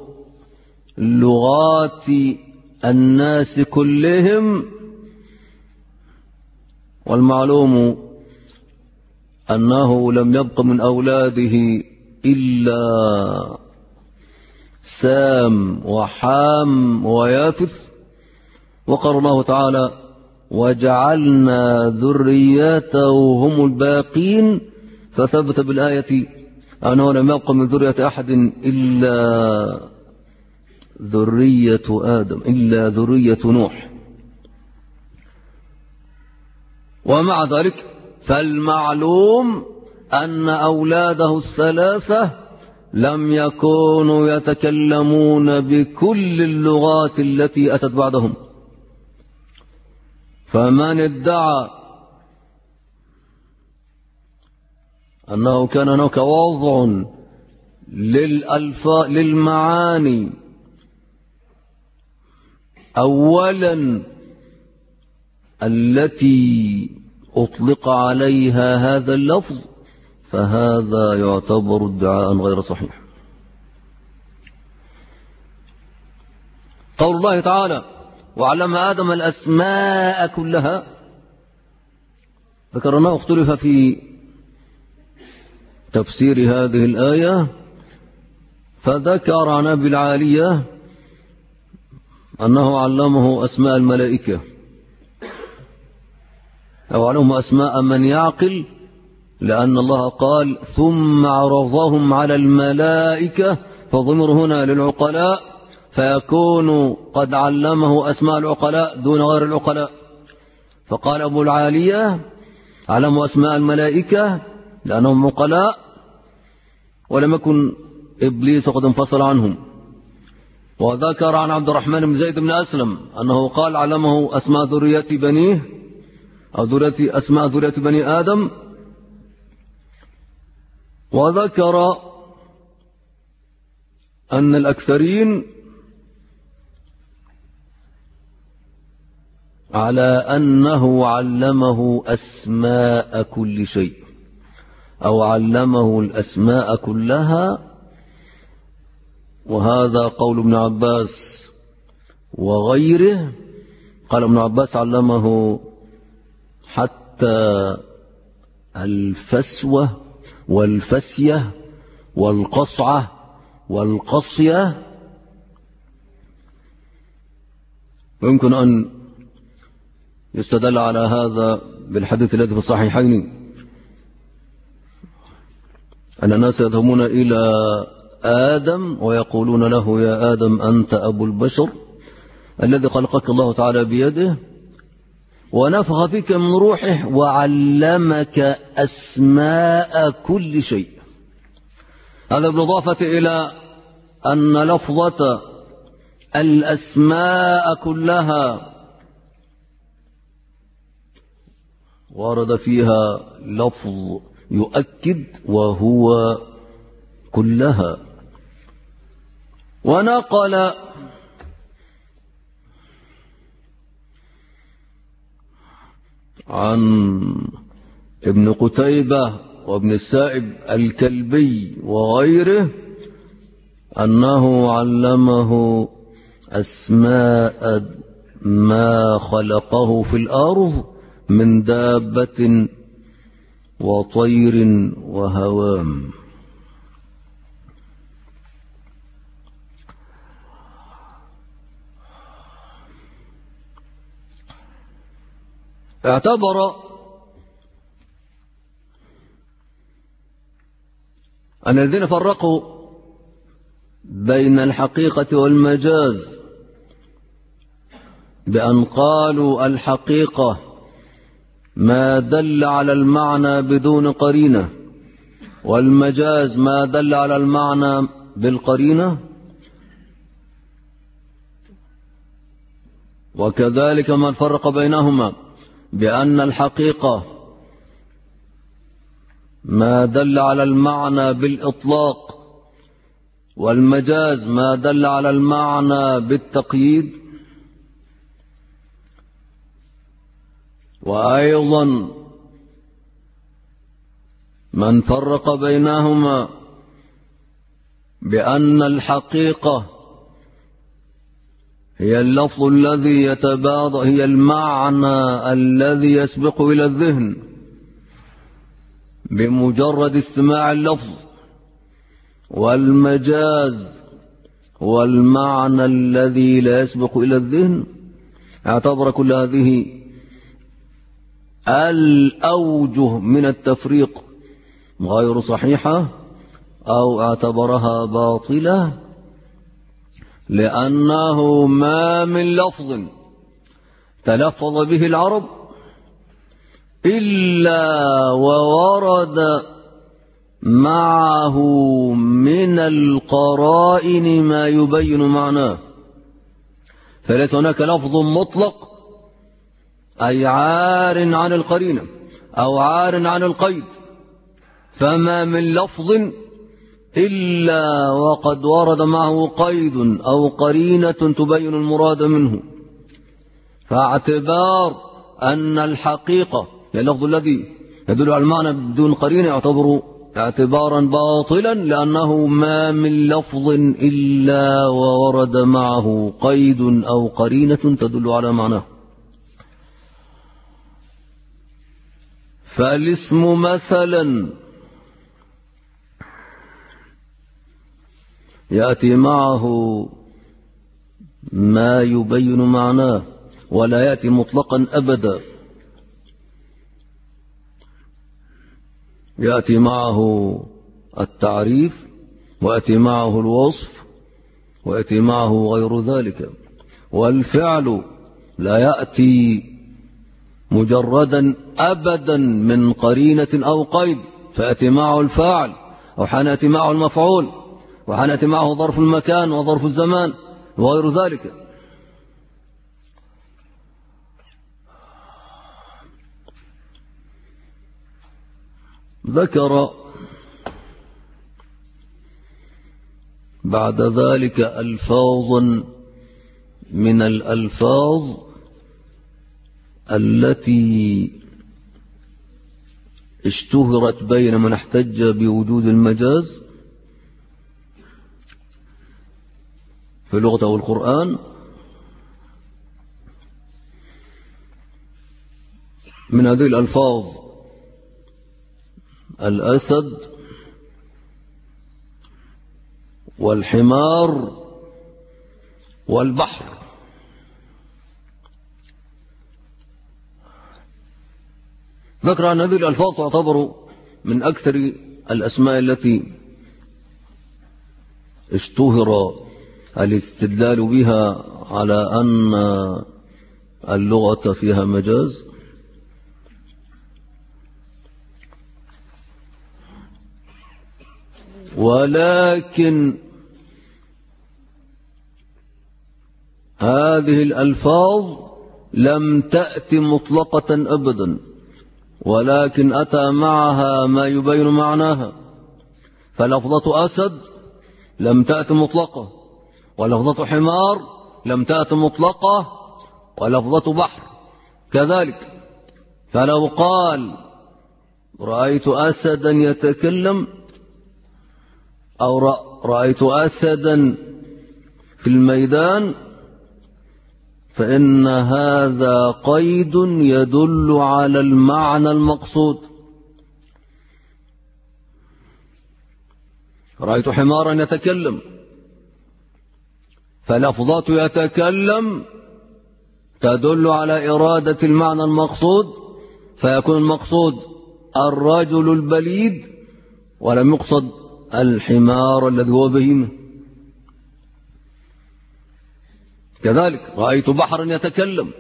لغات الناس كلهم، والمعلوم أنه لم يبق من أولاده إلا سام وحام ويافث. وقال الله تعالى وجعلنا ذريته هم الباقين، فثبت بالآية أنه لم يبق من ذرية أحد إلا ذرية آدم إلا ذرية نوح. ومع ذلك فالمعلوم أن أولاده الثلاثة لم يكونوا يتكلمون بكل اللغات التي أتت بعدهم، فمن ادعى أنه كان هناك وضع للمعاني أولا التي أطلق عليها هذا اللفظ فهذا يعتبر ادعاء غير صحيح. قول الله تعالى وعلم آدم الأسماء كلها، ذكرنا اختلف في تفسير هذه الآية، فذكر عن أبي العالية أنه علمه أسماء الملائكة أو علمه أسماء من يعقل، لأن الله قال ثم عرضهم على الملائكة، فضمر هنا للعقلاء فيكون قد علمه أسماء العقلاء دون غير العقلاء. فقال أبو العالية علمه أسماء الملائكة لأنهم عقلاء، ولم يكن إبليس قد انفصل عنهم. وذكر عن عبد الرحمن بن زيد بن أسلم أنه قال علمه أسماء ذرية بنيه أو أسماء ذرية بني آدم. وذكر أن الأكثرين على أنه علمه أسماء كل شيء أو علمه الأسماء كلها، وهذا قول ابن عباس وغيره. قال ابن عباس علمه حتى الفسوة والفسية والقصعة والقصية. ويمكن أن يستدل على هذا بالحديث الذي في الصحيحين أن الناس يذهبون إلى آدم ويقولون له يا آدم أنت أبو البشر الذي خلقك الله تعالى بيده ونفخ فيك من روحه وعلمك أسماء كل شيء. هذا بالإضافة إلى أن لفظة الأسماء كلها ورد فيها لفظ يؤكد وهو كلها. ونقل عن ابن قتيبة وابن السائب الكلبي وغيره أنه علمه أسماء ما خلقه في الأرض من دابة وطير وهوام. اعتبر أن الذين فرقوا بين الحقيقة والمجاز بأن قالوا الحقيقة ما دل على المعنى بدون قرينة، والمجاز ما دل على المعنى بالقرينة، وكذلك من فرق بينهما بأن الحقيقة ما دل على المعنى بالإطلاق، والمجاز ما دل على المعنى بالتقييد. وأيضا من فرق بينهما بأن الحقيقة هي اللفظ الذي يتبادر، هي المعنى الذي يسبق إلى الذهن بمجرد استماع اللفظ، والمجاز هو المعنى الذي لا يسبق إلى الذهن. اعتبر كل هذه الأوجه من التفريق غير صحيحة أو اعتبرها باطلة، لأنه ما من لفظ تلفظ به العرب إلا وورد معه من القرائن ما يبين معناه، فليس هناك لفظ مطلق أي عار عن القرينة أو عار عن القيد، فما من لفظ إلا وقد ورد معه قيد أو قرينة تبين المراد منه. فاعتبار أن الحقيقة هي اللفظ الذي يدل على المعنى بدون قرينة يعتبر اعتبارا باطلا، لأنه ما من لفظ إلا وورد معه قيد أو قرينة تدل على معناه. فالاسم مثلا يأتي معه ما يبين معناه ولا يأتي مطلقا أبدا، يأتي معه التعريف ويأتي معه الوصف ويأتي معه غير ذلك. والفعل لا يأتي مجردا أبدا من قرينة أو قيد، فيأتي معه الفاعل، أو حين يأتي معه المفعول، وحين يأتي معه ظرف المكان وظرف الزمان وغير ذلك. ذكر بعد ذلك ألفاظا من الألفاظ التي اشتهرت بين من احتج بوجود المجاز في اللغة والقرآن. من هذه الألفاظ الأسد والحمار والبحر. ذكر أن هذه الألفاظ تعتبر من أكثر الأسماء التي اشتهر الاستدلال بها على أن اللغة فيها مجاز. ولكن هذه الألفاظ لم تأت مطلقة أبدا، ولكن أتى معها ما يبين معناها. فلفظة أسد لم تأت مطلقة، ولفظة حمار لم تأت مطلقة، ولفظة بحر كذلك. فلو قال رأيت أسدا يتكلم أو رأيت أسدا في الميدان فإن هذا قيد يدل على المعنى المقصود. رأيت حمارا يتكلم، فلفظات يتكلم تدل على إرادة المعنى المقصود، فيكون المقصود الرجل البليد ولم يقصد الحمار الذي هو بهيمة. كذلك رأيت بحرا يتكلم،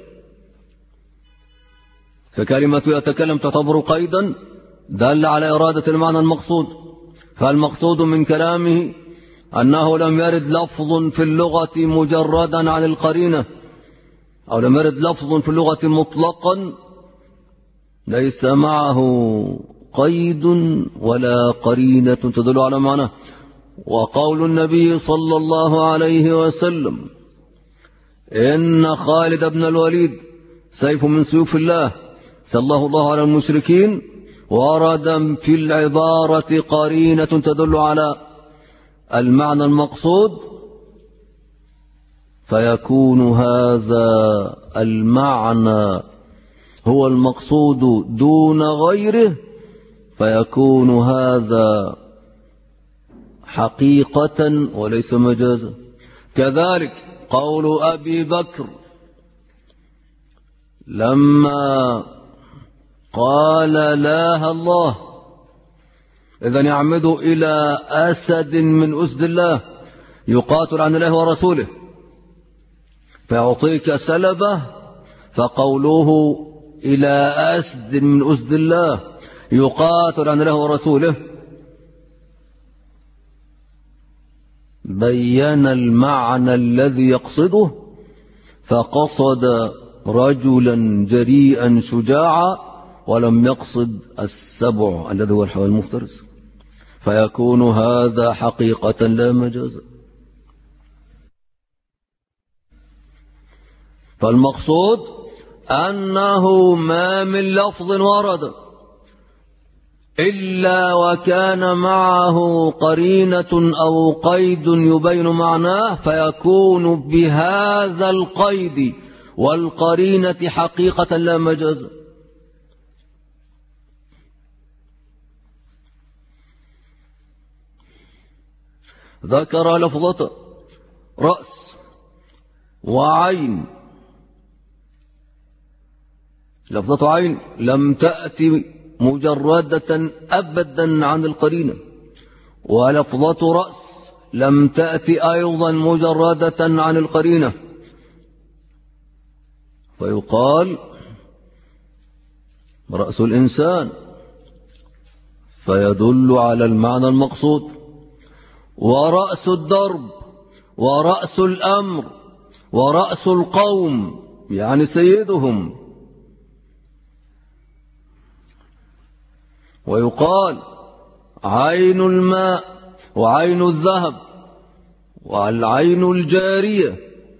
فكلمة يتكلم تعتبر قيدا دل على إرادة المعنى المقصود. فالمقصود من كلامه أنه لم يرد لفظ في اللغة مجردا عن القرينة، أو لم يرد لفظ في اللغة مطلقا ليس معه قيد ولا قرينة تدل على معناه. وقول النبي صلى الله عليه وسلم إن خالد بن الوليد سيف من سيوف الله سله الله على المشركين، ورد في العبارة قرينة تدل على المعنى المقصود، فيكون هذا المعنى هو المقصود دون غيره، فيكون هذا حقيقة وليس مجازا. كذلك قول أبي بكر لما قال لا الله إذن يعمد إلى أسد من أسد الله يقاتل عن الله ورسوله فيعطيك سلبه، فقوله إلى أسد من أسد الله يقاتل عن الله ورسوله بين المعنى الذي يقصده، فقصد رجلا جريئا شجاعا ولم يقصد السبع الذي هو الحيوان المفترس، فيكون هذا حقيقة لا مجازا. فالمقصود أنه ما من لفظ ورد إلا وكان معه قرينة أو قيد يبين معناه، فيكون بهذا القيد والقرينة حقيقة لا مجازا. ذكر لفظة رأس وعين. لفظة عين لم تأتي مجردة أبدا عن القرينة، ولفظة رأس لم تأتي أيضا مجردة عن القرينة، فيقال رأس الإنسان فيدل على المعنى المقصود، ورأس الدرب ورأس الأمر ورأس القوم يعني سيدهم. ويقال عين الماء وعين الذهب والعين الجارية.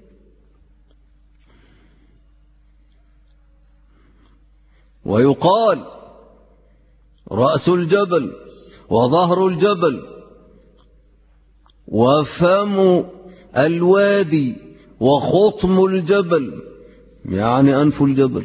ويقال رأس الجبل وظهر الجبل وفم الوادي وخطم الجبل يعني أنف الجبل.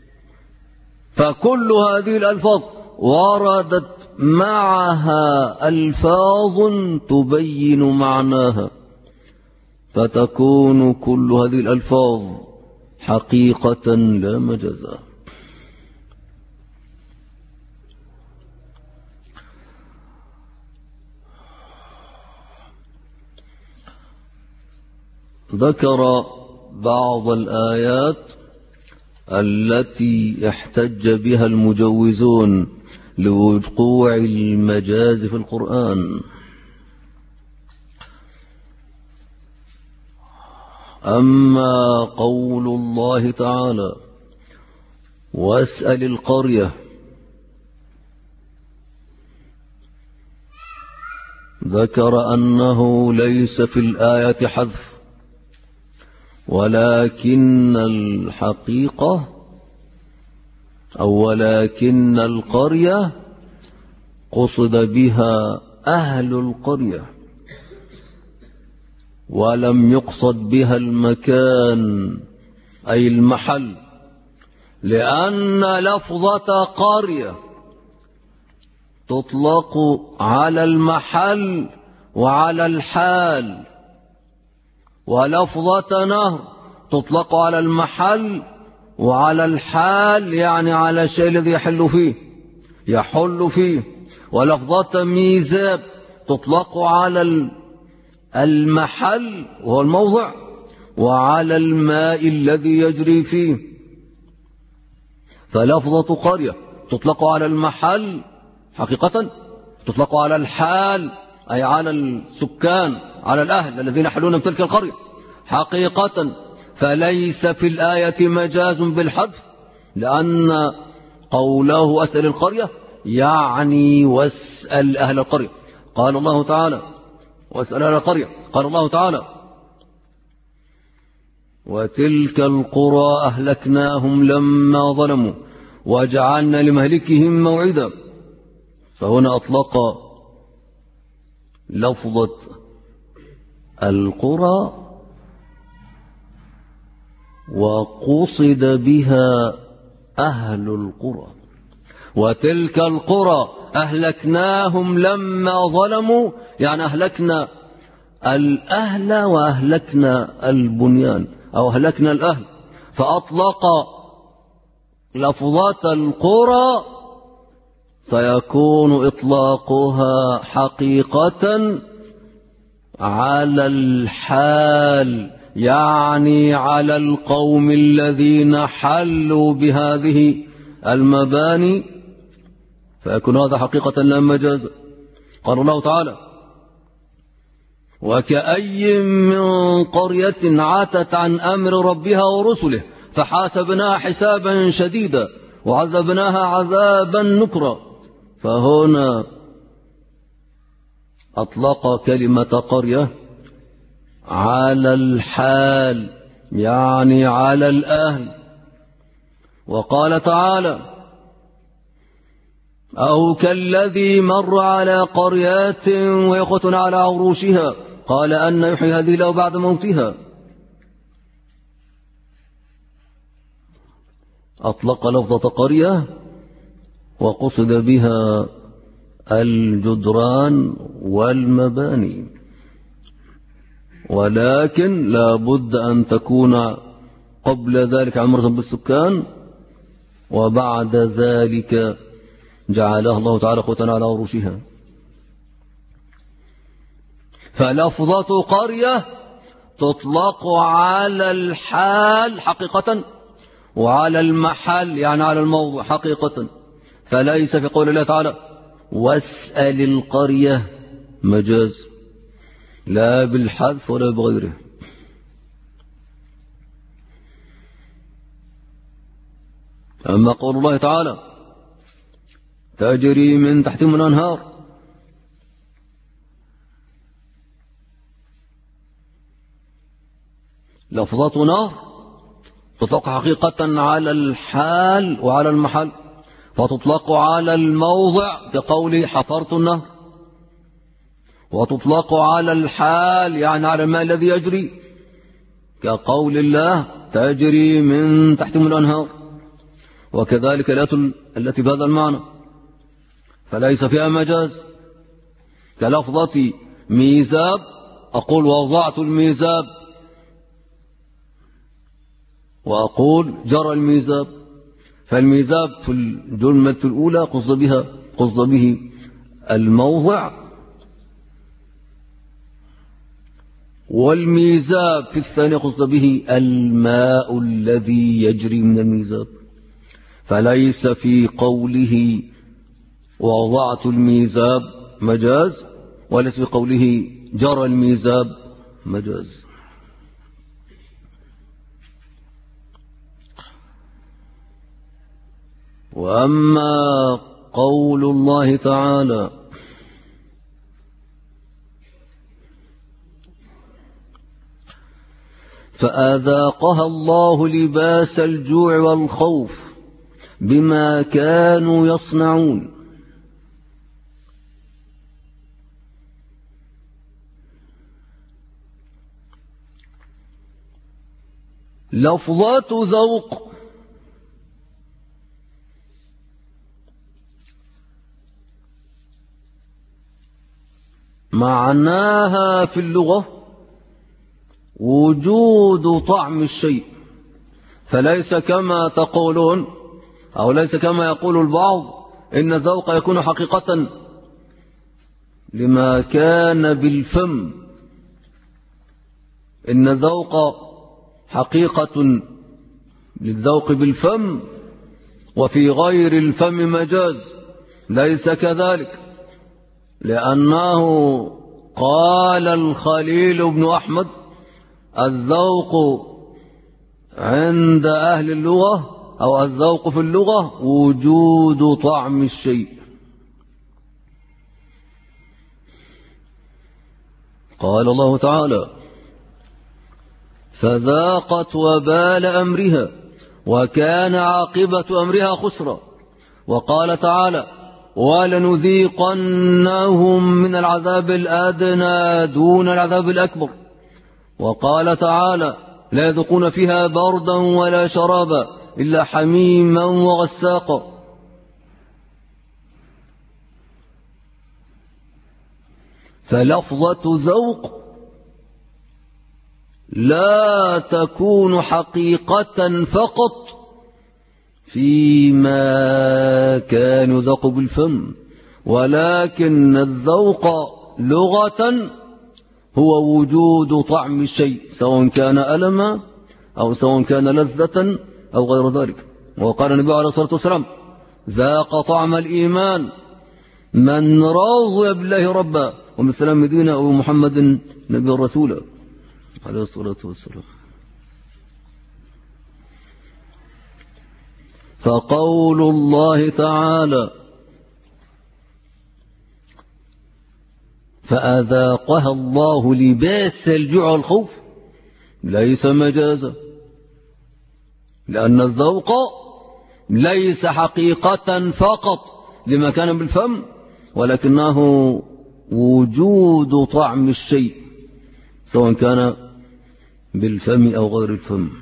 فكل هذه الألفاظ وردت معها ألفاظ تبين معناها، فتكون كل هذه الألفاظ حقيقة لا مجازا. ذكر بعض الآيات التي احتج بها المجوزون لوقوع المجاز في القرآن. أما قول الله تعالى واسأل القرية، ذكر أنه ليس في الآية حذف، ولكن الحقيقة أو ولكن القرية قصد بها أهل القرية، ولم يقصد بها المكان أي المحل، لأن لفظة قرية تطلق على المحل وعلى الحال، ولفظة نهر تطلق على المحل وعلى الحال، يعني على الشيء الذي يحل فيه. ولفظة ميزاب تطلق على المحل وهو الموضع، وعلى الماء الذي يجري فيه. فلفظة قرية تطلق على المحل حقيقة، تطلق على الحال أي على السكان، على الأهل الذين يحلون من تلك القرية حقيقة. فليس في الآية مجاز بالحذف، لأن قوله أسأل القرية يعني واسأل أهل القرية. قال الله تعالى واسأل أهل القرية، قال الله تعالى وتلك القرى أهلكناهم لما ظلموا وجعلنا لمهلكهم موعدا. فهنا أطلق لفظة القرى وقصد بها أهل القرى. وتلك القرى أهلكناهم لما ظلموا، يعني أهلكنا الأهل وأهلكنا البنيان أو أهلكنا الأهل. فأطلق لفظات القرى فيكون إطلاقها حقيقة على الحال، يعني على القوم الذين حلوا بهذه المباني، فيكون هذا حقيقة لا مجاز. قال الله تعالى وكأي من قرية عتت عن أمر ربها ورسله فحاسبناها حسابا شديدا وعذبناها عذابا نكرا. فهنا أطلق كلمة قرية على الحال، يعني على الأهل. وقال تعالى أو كالذي مر على قريات ويقوتون على عروشها قال أن يحيي هذه الله بعد موتها. أطلق لفظة قرية وقصد بها الجدران والمباني، ولكن لا بد أن تكون قبل ذلك عمرة بالسكان، وبعد ذلك جعلها الله تعالى قوتا على عروشها. فلفظة قرية تطلق على الحال حقيقة وعلى المحل يعني على الموضع حقيقة. فليس في قول الله تعالى واسأل القرية مجاز، لا بالحذف ولا بغيره. أما قول الله تعالى تجري من تحتهم الأنهار، لفظة نار تطلق حقيقة على الحال وعلى المحل، فتطلق على الموضع كقوله حفرت النهر، وتطلق على الحال يعني على الماء الذي يجري كقول الله تجري من تحتهم الأنهار. وكذلك الآيات التي بهذا المعنى فليس فيها مجاز، كلفظة ميزاب أقول وضعت الميزاب، وأقول جرى الميزاب. فالميزاب في الجملة الأولى قصد به الموضع، والميزاب في الثانية قصد به الماء الذي يجري من الميزاب. فليس في قوله وضعت الميزاب مجاز، وليس في قوله جرى الميزاب مجاز. وأما قول الله تعالى فأذاقها الله لباس الجوع والخوف بما كانوا يصنعون، لفظات ذوق معناها في اللغة وجود طعم الشيء، فليس كما تقولون أو ليس كما يقول البعض إن الذوق يكون حقيقة لما كان بالفم، إن الذوق حقيقة للذوق بالفم وفي غير الفم مجاز. ليس كذلك، لأنه قال الخليل بن أحمد: الذوق عند أهل اللغة أو الذوق في اللغة وجود طعم الشيء. قال الله تعالى: فذاقت وبال أمرها وكان عاقبة أمرها خسرا. وقال تعالى: ولنذيقنهم من العذاب الأدنى دون العذاب الأكبر. وقال تعالى: لا يذوقون فيها بردا ولا شرابا إلا حميما وغساقا. فلفظة ذوق لا تكون حقيقة فقط فيما كان يذوق بالفم، ولكن الذوق لغة هو وجود طعم الشيء، سواء كان ألما أو سواء كان لذة أو غير ذلك. وقال النبي عليه الصلاة والسلام: ذاق طعم الإيمان من رضي بالله ربا وبالإسلام دينا ومحمد نبي رسولا عليه الصلاة والسلام. فقول الله تعالى: فأذاقها الله لباس الجوع والخوف ليس مجازا، لأن الذوق ليس حقيقة فقط لما كان بالفم، ولكنه وجود طعم الشيء سواء كان بالفم أو غير الفم.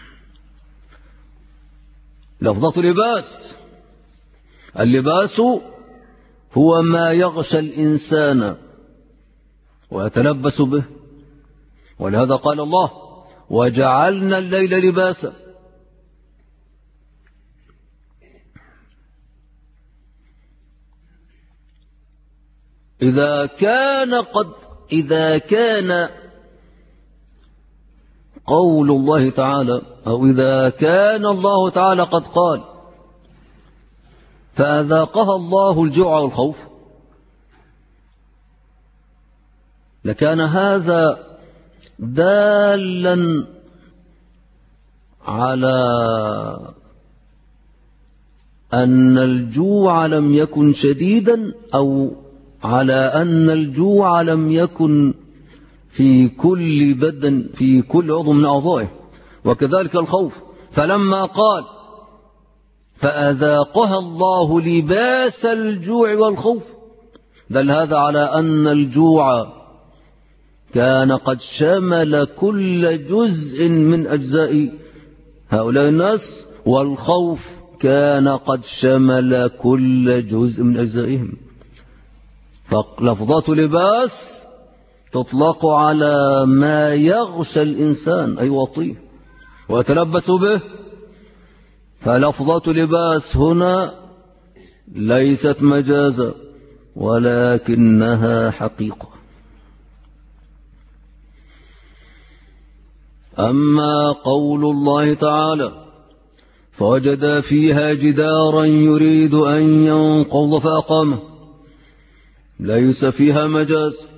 لفظة لباس: اللباس هو ما يغشى الإنسان ويتلبس به، ولهذا قال الله: وجعلنا الليل لباسا. إذا كان قول الله تعالى أو إذا كان الله تعالى قد قال: فأذاقها الله الجوع والخوف، لكان هذا دالا على أن الجوع لم يكن شديدا، أو على أن الجوع لم يكن في كل بدن في كل عضو من أعضائه، وكذلك الخوف. فلما قال: فأذاقها الله لباس الجوع والخوف، دل هذا على أن الجوع كان قد شمل كل جزء من أجزاء هؤلاء الناس، والخوف كان قد شمل كل جزء من أجزائهم. فلفظة لباس تطلق على ما يغشى الإنسان أي يغطيه ويتلبس به. فلفظة لباس هنا ليست مجازا ولكنها حقيقة. أما قول الله تعالى: فوجد فيها جدارا يريد أن ينقض فأقامه، ليس فيها مجاز،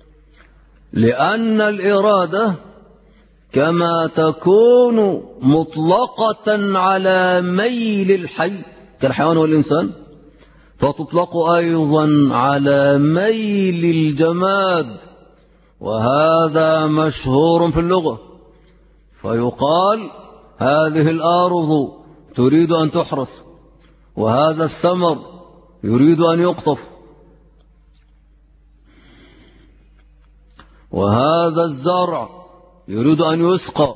لأن الإرادة كما تكون مطلقة على ميل الحي كالحيوان والإنسان، فتطلق أيضا على ميل الجماد، وهذا مشهور في اللغة. فيقال: هذه الأرض تريد أن تحرث، وهذا الثمر يريد أن يقطف، وهذا الزرع يريد أن يسقى.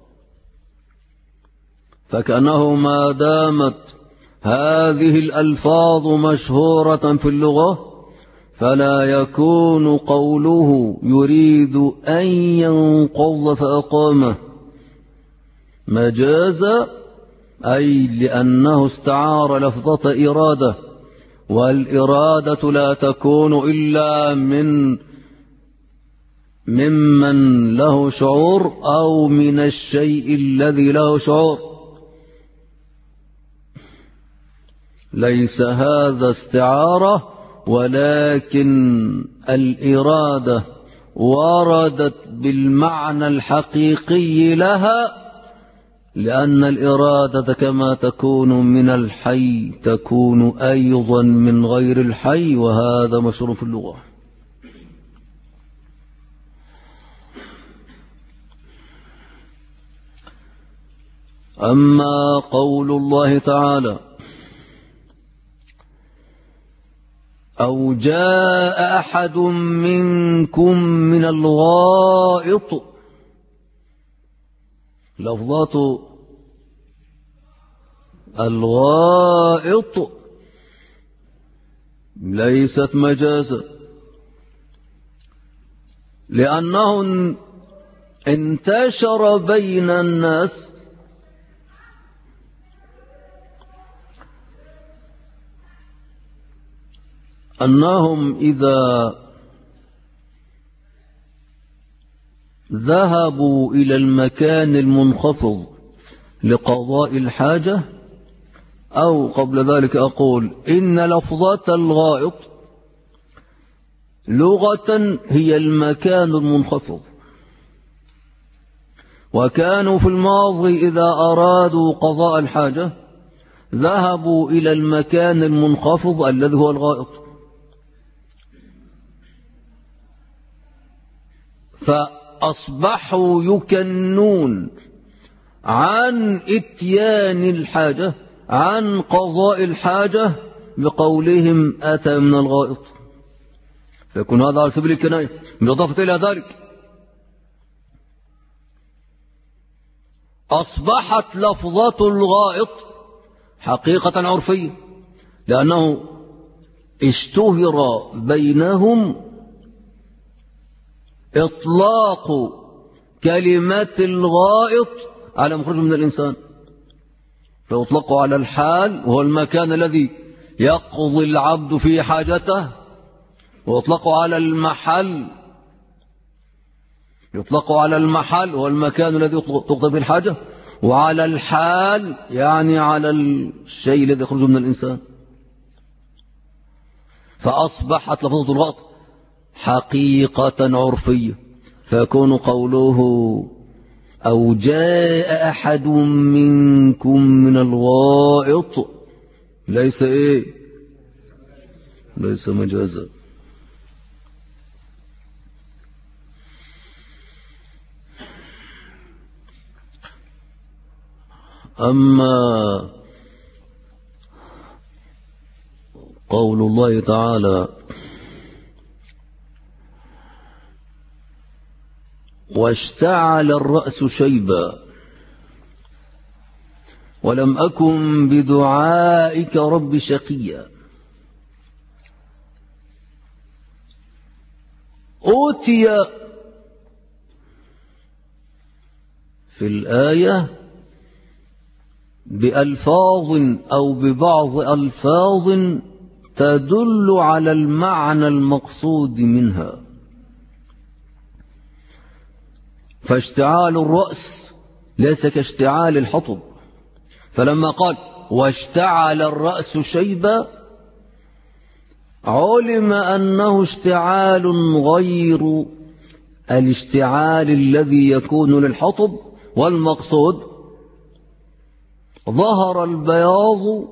فكأنه ما دامت هذه الألفاظ مشهورة في اللغة فلا يكون قوله يريد أن ينقض فأقامه مجازا، أي لأنه استعار لفظة إرادة، والإرادة لا تكون إلا ممن له شعور أو من الشيء الذي له شعور. ليس هذا استعارة، ولكن الإرادة وردت بالمعنى الحقيقي لها، لأن الإرادة كما تكون من الحي تكون أيضا من غير الحي، وهذا مشهور في اللغة. أما قول الله تعالى أو جاء أحد منكم من الغائط، لفظات الغائط ليست مجازا، لأنه انتشر بين الناس أنهم إذا ذهبوا إلى المكان المنخفض لقضاء الحاجة، أو قبل ذلك أقول إن لفظة الغائط لغة هي المكان المنخفض، وكانوا في الماضي إذا أرادوا قضاء الحاجة ذهبوا إلى المكان المنخفض الذي هو الغائط، فأصبحوا يكنون عن إتيان الحاجة، عن قضاء الحاجة، بقولهم أتى من الغائط، فيكون هذا على سبيل الكناية. بالإضافة إلى ذلك أصبحت لفظة الغائط حقيقة عرفية، لأنه اشتهر بينهم إطلاق كلمة الغائط على مخرج من الإنسان، فيطلق على الحال وهو المكان الذي يقضي العبد فيه حاجته، ويطلق على المحل، يطلق على المحل وهو المكان الذي تقضي فيه الحاجة، وعلى الحال يعني على الشيء الذي يخرج من الإنسان. فأصبحت لفظة الغائط حقيقة عرفية، فيكون قوله أو جاء أحد منكم من الغائط ليس ليس مجازا. أما قول الله تعالى واشتعل الرأس شيبا ولم أكن بدعائك رب شقيا، أوتي في الآية بألفاظ أو ببعض ألفاظ تدل على المعنى المقصود منها، فاشتعال الرأس ليس كاشتعال الحطب، فلما قال واشتعل الرأس شيبا علم أنه اشتعال غير الاشتعال الذي يكون للحطب، والمقصود ظهر البياض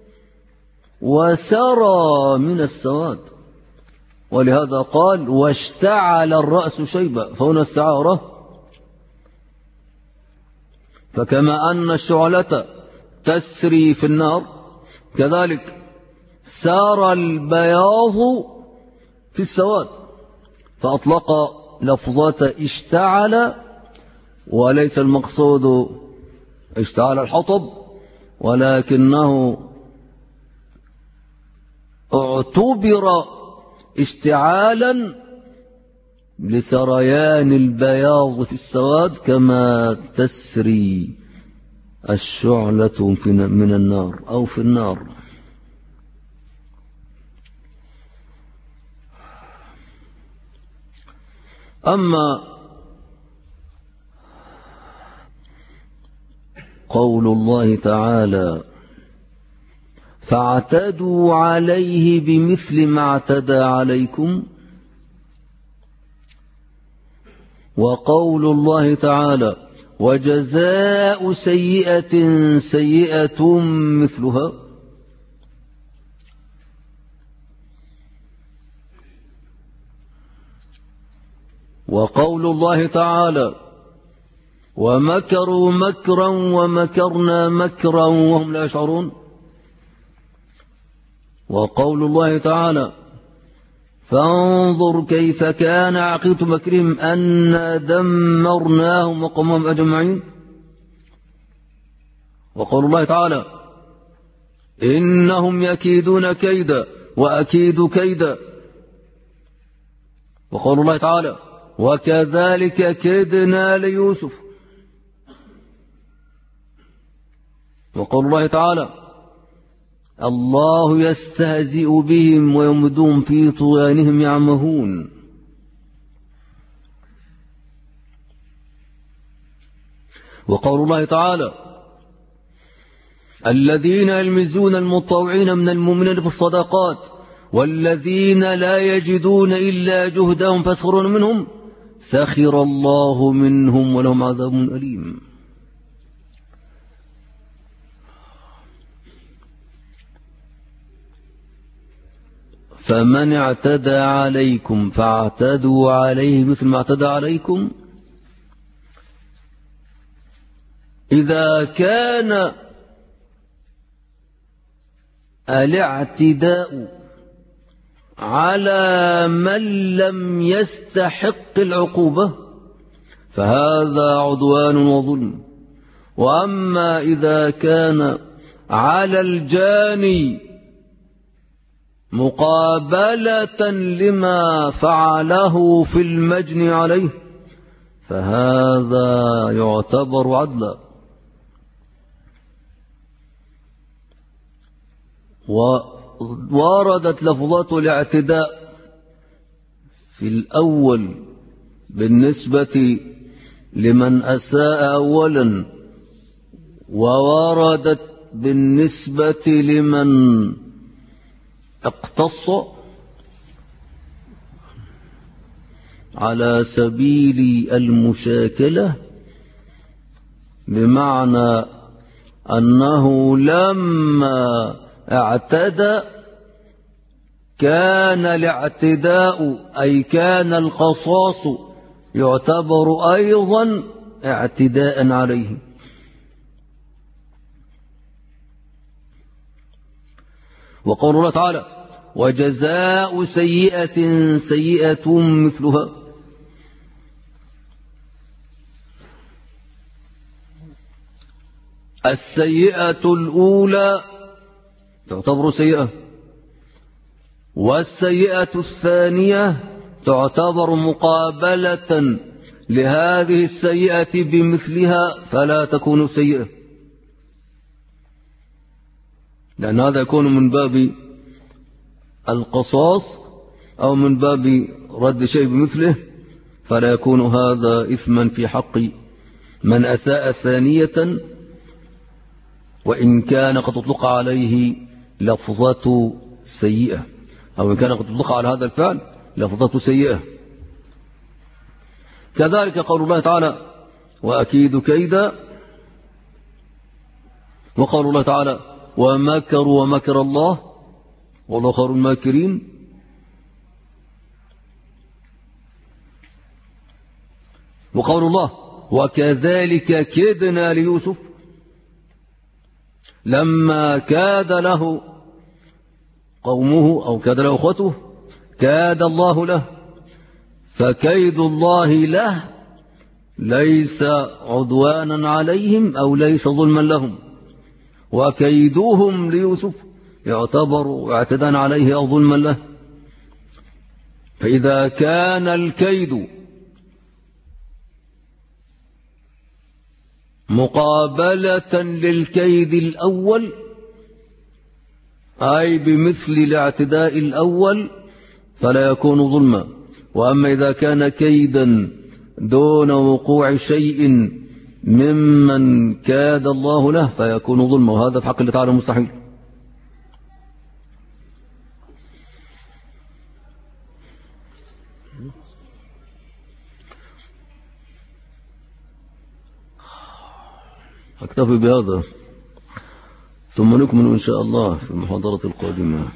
وسرى من السواد، ولهذا قال واشتعل الرأس شيبا، فهنا استعارة. فكما أن الشعلة تسري في النار كذلك سار البياض في السواد، فأطلق لفظة اشتعل، وليس المقصود اشتعل الحطب، ولكنه اعتبر اشتعالا لسريان البياض في السواد كما تسري الشعلة من النار أو في النار. أما قول الله تعالى فاعتدوا عليه بمثل ما اعتدى عليكم، وقول الله تعالى وجزاء سيئة سيئة مثلها، وقول الله تعالى ومكروا مكرا ومكرنا مكرا وهم لا يشعرون، وقول الله تعالى فانظر كيف كان عاقبة مكرهم أنا دمرناهم وقومهم أجمعين، وقول الله تعالى إنهم يكيدون كيدا وأكيد كيدا، وقول الله تعالى وكذلك كدنا ليوسف، وقول الله تعالى الله يستهزئ بهم ويمدون في طغيانهم يعمهون، وقول الله تعالى الذين يلمزون المطوعين من المؤمنين في الصدقات والذين لا يجدون إلا جهدهم فيسخرون منهم سخر الله منهم ولهم عذاب أليم. فمن اعتدى عليكم فاعتدوا عليه مثل ما اعتدى عليكم. إذا كان الاعتداء على من لم يستحق العقوبة فهذا عدوان وظلم، وأما إذا كان على الجاني مقابلة لما فعله في المجني عليه فهذا يعتبر عدلا. ووردت لفظات الاعتداء في الأول بالنسبة لمن أساء أولا، ووردت بالنسبة لمن اقتص على سبيل المشاكلة، بمعنى أنه لما اعتدى كان الاعتداء أي كان القصاص يعتبر أيضا اعتداء عليه. وقول الله تعالى وجزاء سيئة سيئة مثلها، السيئة الأولى تعتبر سيئة، والسيئة الثانية تعتبر مقابلة لهذه السيئة بمثلها فلا تكون سيئة، لأن هذا يكون من باب القصاص أو من باب رد شيء بمثله، فلا يكون هذا إثما في حق من أساء ثانية، وإن كان قد أطلق عليه لفظة سيئة، أو إن كان قد أطلق على هذا الفعل لفظة سيئة. كذلك قول الله تعالى وأكيد كيدا، وقول الله تعالى ومكروا ومكر الله والله خير الماكرين. وقول الله وكذلك كدنا ليوسف لما كاد له قومه أو كاد له أخوته كاد الله له، فكيد الله له ليس عدوانا عليهم أو ليس ظلما لهم، وكيدوهم ليوسف يعتبر اعتداء عليه أو ظلما له. فإذا كان الكيد مقابلة للكيد الأول أي بمثل الاعتداء الأول فلا يكون ظلما. وأما إذا كان كيدا دون وقوع شيء ممن كاد الله له فيكون ظلما، وهذا في حق الله تعالى مستحيل. أكتفي بهذا ثم نكمل إن شاء الله في المحاضرة القادمة.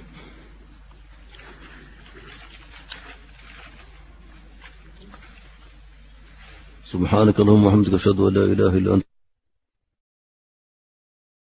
سبحانك اللهم وبحمدك أشهد أن لا إله إلا أنت